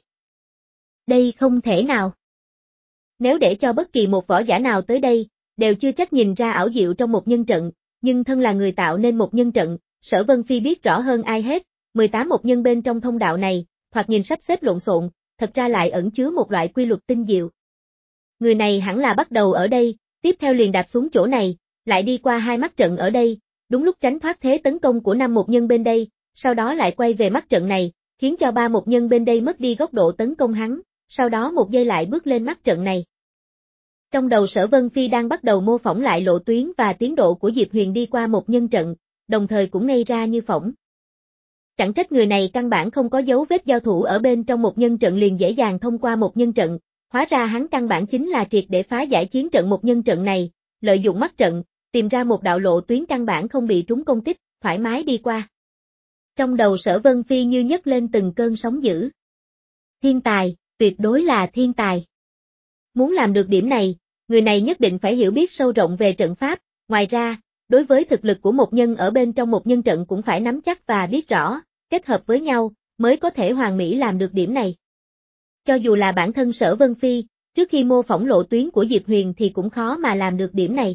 đây không thể nào. Nếu để cho bất kỳ một võ giả nào tới đây, đều chưa chắc nhìn ra ảo diệu trong một nhân trận, nhưng thân là người tạo nên một nhân trận, Sở Vân Phi biết rõ hơn ai hết, mười tám một nhân bên trong thông đạo này, thoạt nhìn sắp xếp lộn xộn, thật ra lại ẩn chứa một loại quy luật tinh diệu. Người này hẳn là bắt đầu ở đây, tiếp theo liền đạp xuống chỗ này, lại đi qua hai mắt trận ở đây, đúng lúc tránh thoát thế tấn công của năm một nhân bên đây, sau đó lại quay về mắt trận này, khiến cho ba một nhân bên đây mất đi góc độ tấn công hắn, sau đó một giây lại bước lên mắt trận này. Trong đầu Sở Vân Phi đang bắt đầu mô phỏng lại lộ tuyến và tiến độ của Diệp Huyền đi qua một nhân trận, đồng thời cũng ngây ra như phỏng. Chẳng trách người này căn bản không có dấu vết giao thủ ở bên trong một nhân trận liền dễ dàng thông qua một nhân trận, hóa ra hắn căn bản chính là triệt để phá giải chiến trận một nhân trận này, lợi dụng mắt trận, tìm ra một đạo lộ tuyến căn bản không bị trúng công kích, thoải mái đi qua. Trong đầu Sở Vân Phi như nhấc lên từng cơn sóng dữ. Thiên tài, tuyệt đối là thiên tài. Muốn làm được điểm này, người này nhất định phải hiểu biết sâu rộng về trận pháp, ngoài ra, đối với thực lực của một nhân ở bên trong một nhân trận cũng phải nắm chắc và biết rõ, kết hợp với nhau, mới có thể hoàn mỹ làm được điểm này. Cho dù là bản thân Sở Vân Phi, trước khi mô phỏng lộ tuyến của Diệp Huyền thì cũng khó mà làm được điểm này.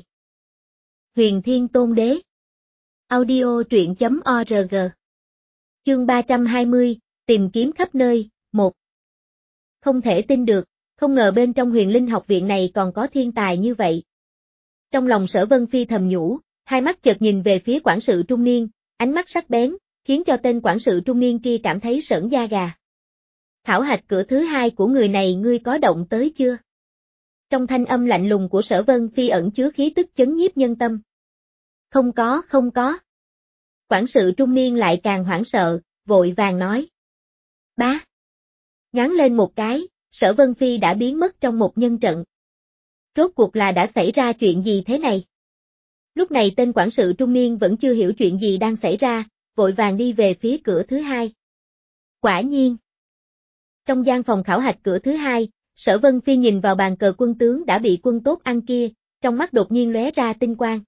Huyền Thiên Tôn Đế Audio truyện chấm org Chương ba trăm hai mươi, tìm kiếm khắp nơi, một. Không thể tin được, không ngờ bên trong Huyền Linh học viện này còn có thiên tài như vậy. Trong lòng Sở Vân Phi thầm nhủ, hai mắt chợt nhìn về phía quản sự trung niên, ánh mắt sắc bén, khiến cho tên quản sự trung niên kia cảm thấy sởn da gà. Khảo hạch cửa thứ hai của người này ngươi có động tới chưa? Trong thanh âm lạnh lùng của Sở Vân Phi ẩn chứa khí tức chấn nhiếp nhân tâm. Không có, không có. Quản sự trung niên lại càng hoảng sợ, vội vàng nói. Bá. Nhoáng lên một cái, Sở Vân Phi đã biến mất trong một nhân trận. Rốt cuộc là đã xảy ra chuyện gì thế này? Lúc này tên quản sự trung niên vẫn chưa hiểu chuyện gì đang xảy ra, vội vàng đi về phía cửa thứ hai. Quả nhiên. Trong gian phòng khảo hạch cửa thứ hai, Sở Vân Phi nhìn vào bàn cờ quân tướng đã bị quân tốt ăn kia, trong mắt đột nhiên lóe ra tinh quang.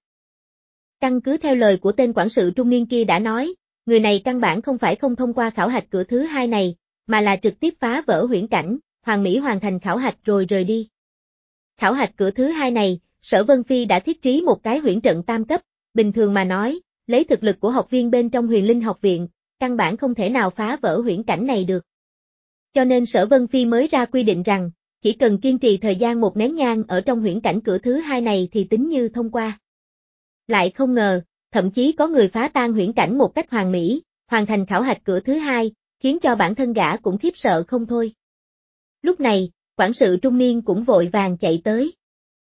Căn cứ theo lời của tên quản sự trung niên kia đã nói, người này căn bản không phải không thông qua khảo hạch cửa thứ hai này, mà là trực tiếp phá vỡ huyễn cảnh, hoàn mỹ hoàn thành khảo hạch rồi rời đi. Khảo hạch cửa thứ hai này, Sở Vân Phi đã thiết trí một cái huyễn trận tam cấp, bình thường mà nói, lấy thực lực của học viên bên trong Huyền Linh học viện, căn bản không thể nào phá vỡ huyễn cảnh này được. Cho nên Sở Vân Phi mới ra quy định rằng, chỉ cần kiên trì thời gian một nén nhang ở trong huyễn cảnh cửa thứ hai này thì tính như thông qua. Lại không ngờ, thậm chí có người phá tan huyễn cảnh một cách hoàn mỹ, hoàn thành khảo hạch cửa thứ hai, khiến cho bản thân gã cũng khiếp sợ không thôi. Lúc này, quản sự trung niên cũng vội vàng chạy tới.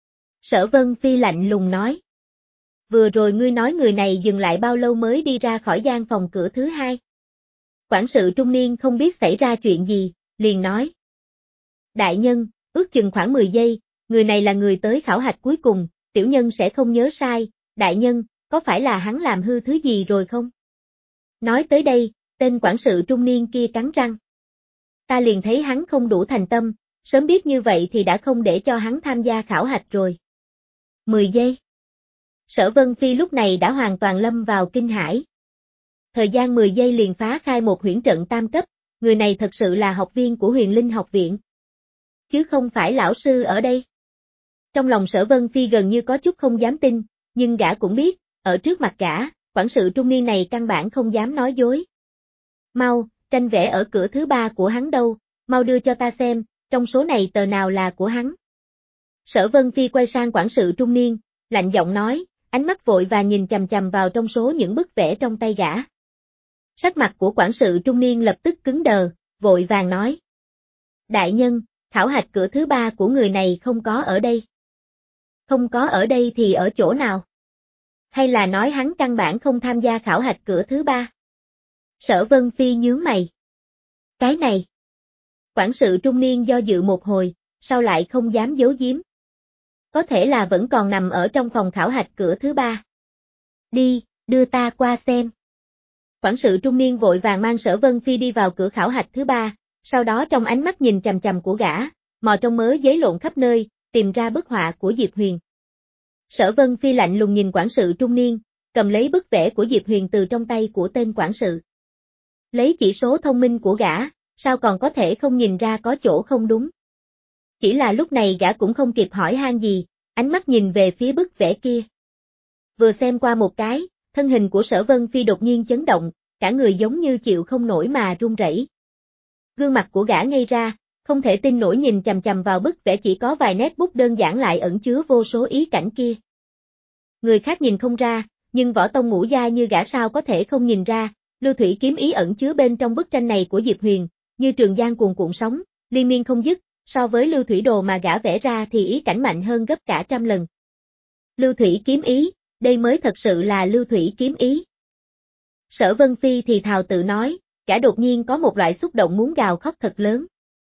Sở Vân Phi lạnh lùng nói. Vừa rồi ngươi nói người này dừng lại bao lâu mới đi ra khỏi gian phòng cửa thứ hai? Quản sự trung niên không biết xảy ra chuyện gì, liền nói. Đại nhân, ước chừng khoảng mười giây, người này là người tới khảo hạch cuối cùng, tiểu nhân sẽ không nhớ sai, đại nhân, có phải là hắn làm hư thứ gì rồi không? Nói tới đây, tên quản sự trung niên kia cắn răng. Ta liền thấy hắn không đủ thành tâm, sớm biết như vậy thì đã không để cho hắn tham gia khảo hạch rồi. mười giây. Sở Vân Phi lúc này đã hoàn toàn lâm vào kinh hãi. Thời gian mười giây liền phá khai một huyễn trận tam cấp, người này thật sự là học viên của Huyền Linh học viện. Chứ không phải lão sư ở đây. Trong lòng Sở Vân Phi gần như có chút không dám tin, nhưng gã cũng biết, ở trước mặt gã, quản sự trung niên này căn bản không dám nói dối. Mau, tranh vẽ ở cửa thứ ba của hắn đâu, mau đưa cho ta xem, trong số này tờ nào là của hắn. Sở Vân Phi quay sang quản sự trung niên, lạnh giọng nói, ánh mắt vội và nhìn chằm chằm vào trong số những bức vẽ trong tay gã. Sắc mặt của quản sự trung niên lập tức cứng đờ, vội vàng nói. Đại nhân, khảo hạch cửa thứ ba của người này không có ở đây. Không có ở đây thì ở chỗ nào? Hay là nói hắn căn bản không tham gia khảo hạch cửa thứ ba? Sở Vân Phi nhướng mày. Cái này. Quản sự trung niên do dự một hồi, sau lại không dám giấu giếm. Có thể là vẫn còn nằm ở trong phòng khảo hạch cửa thứ ba. Đi, đưa ta qua xem. Quản sự trung niên vội vàng mang Sở Vân Phi đi vào cửa khảo hạch thứ ba, sau đó trong ánh mắt nhìn chằm chằm của gã, mò trong mớ giấy lộn khắp nơi, tìm ra bức họa của Diệp Huyền. Sở Vân Phi lạnh lùng nhìn quản sự trung niên, cầm lấy bức vẽ của Diệp Huyền từ trong tay của tên quản sự. Lấy chỉ số thông minh của gã, sao còn có thể không nhìn ra có chỗ không đúng. Chỉ là lúc này gã cũng không kịp hỏi han gì, ánh mắt nhìn về phía bức vẽ kia. Vừa xem qua một cái, thân hình của Sở Vân Phi đột nhiên chấn động, cả người giống như chịu không nổi mà run rẩy. Gương mặt của gã ngây ra, không thể tin nổi nhìn chằm chằm vào bức vẽ chỉ có vài nét bút đơn giản lại ẩn chứa vô số ý cảnh kia. Người khác nhìn không ra, nhưng võ tông ngũ giai như gã sao có thể không nhìn ra, lưu thủy kiếm ý ẩn chứa bên trong bức tranh này của Diệp Huyền, như trường giang cuồn cuộn sóng, liên miên không dứt, so với lưu thủy đồ mà gã vẽ ra thì ý cảnh mạnh hơn gấp cả trăm lần. Lưu thủy kiếm ý, đây mới thật sự là lưu thủy kiếm ý. Sở Vân Phi thì thào tự nói, gã đột nhiên có một loại xúc động muốn gào khóc thật lớn.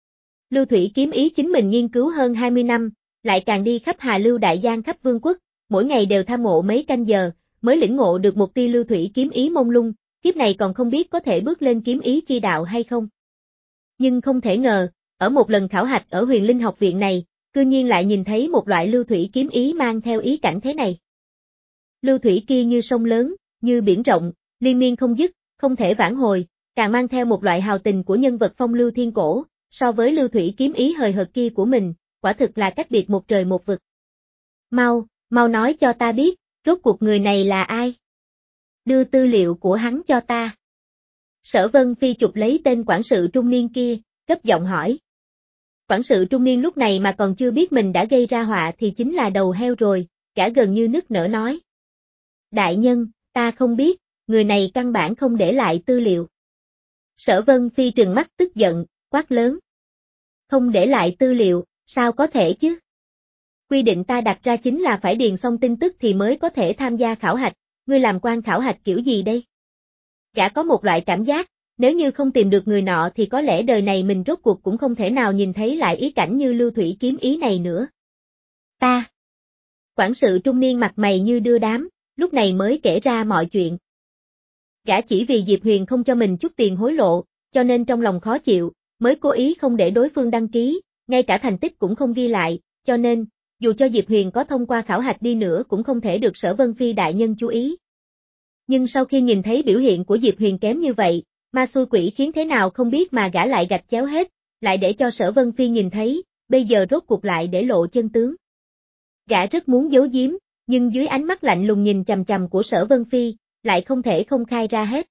Lưu Thủy kiếm ý chính mình nghiên cứu hơn hai mươi năm, lại càng đi khắp Hà Lưu Đại Giang khắp vương quốc, mỗi ngày đều tham ngộ mấy canh giờ, mới lĩnh ngộ được một tia Lưu Thủy kiếm ý mông lung, kiếp này còn không biết có thể bước lên kiếm ý chi đạo hay không. Nhưng không thể ngờ, ở một lần khảo hạch ở Huyền Linh học viện này, cư nhiên lại nhìn thấy một loại Lưu Thủy kiếm ý mang theo ý cảnh thế này. Lưu Thủy kia như sông lớn, như biển rộng, liên miên không dứt, không thể vãn hồi, càng mang theo một loại hào tình của nhân vật phong lưu thiên cổ, so với Lưu Thủy kiếm ý hời hợt kia của mình, quả thực là cách biệt một trời một vực. Mau, mau nói cho ta biết, rốt cuộc người này là ai? Đưa tư liệu của hắn cho ta. Sở Vân Phi chụp lấy tên quản sự trung niên kia, cấp giọng hỏi. Quản sự trung niên lúc này mà còn chưa biết mình đã gây ra họa thì chính là đầu heo rồi, gã gần như nức nở nói. Đại nhân, ta không biết, người này căn bản không để lại tư liệu. Sở Vân Phi trừng mắt tức giận, quát lớn. Không để lại tư liệu, sao có thể chứ? Quy định ta đặt ra chính là phải điền xong tin tức thì mới có thể tham gia khảo hạch, ngươi làm quan khảo hạch kiểu gì đây? Gã có một loại cảm giác, nếu như không tìm được người nọ thì có lẽ đời này mình rốt cuộc cũng không thể nào nhìn thấy lại ý cảnh như Lưu Thủy kiếm ý này nữa. Ta. Quản sự trung niên mặt mày như đưa đám, lúc này mới kể ra mọi chuyện. Gã chỉ vì Diệp Huyền không cho mình chút tiền hối lộ, cho nên trong lòng khó chịu, mới cố ý không để đối phương đăng ký, ngay cả thành tích cũng không ghi lại, cho nên, dù cho Diệp Huyền có thông qua khảo hạch đi nữa cũng không thể được Sở Vân Phi đại nhân chú ý. Nhưng sau khi nhìn thấy biểu hiện của Diệp Huyền kém như vậy, ma xui quỷ khiến thế nào không biết mà gã lại gạch chéo hết, lại để cho Sở Vân Phi nhìn thấy, bây giờ rốt cuộc lại để lộ chân tướng. Gã rất muốn giấu giếm, nhưng dưới ánh mắt lạnh lùng nhìn chằm chằm của Sở Vân Phi, lại không thể không khai ra hết.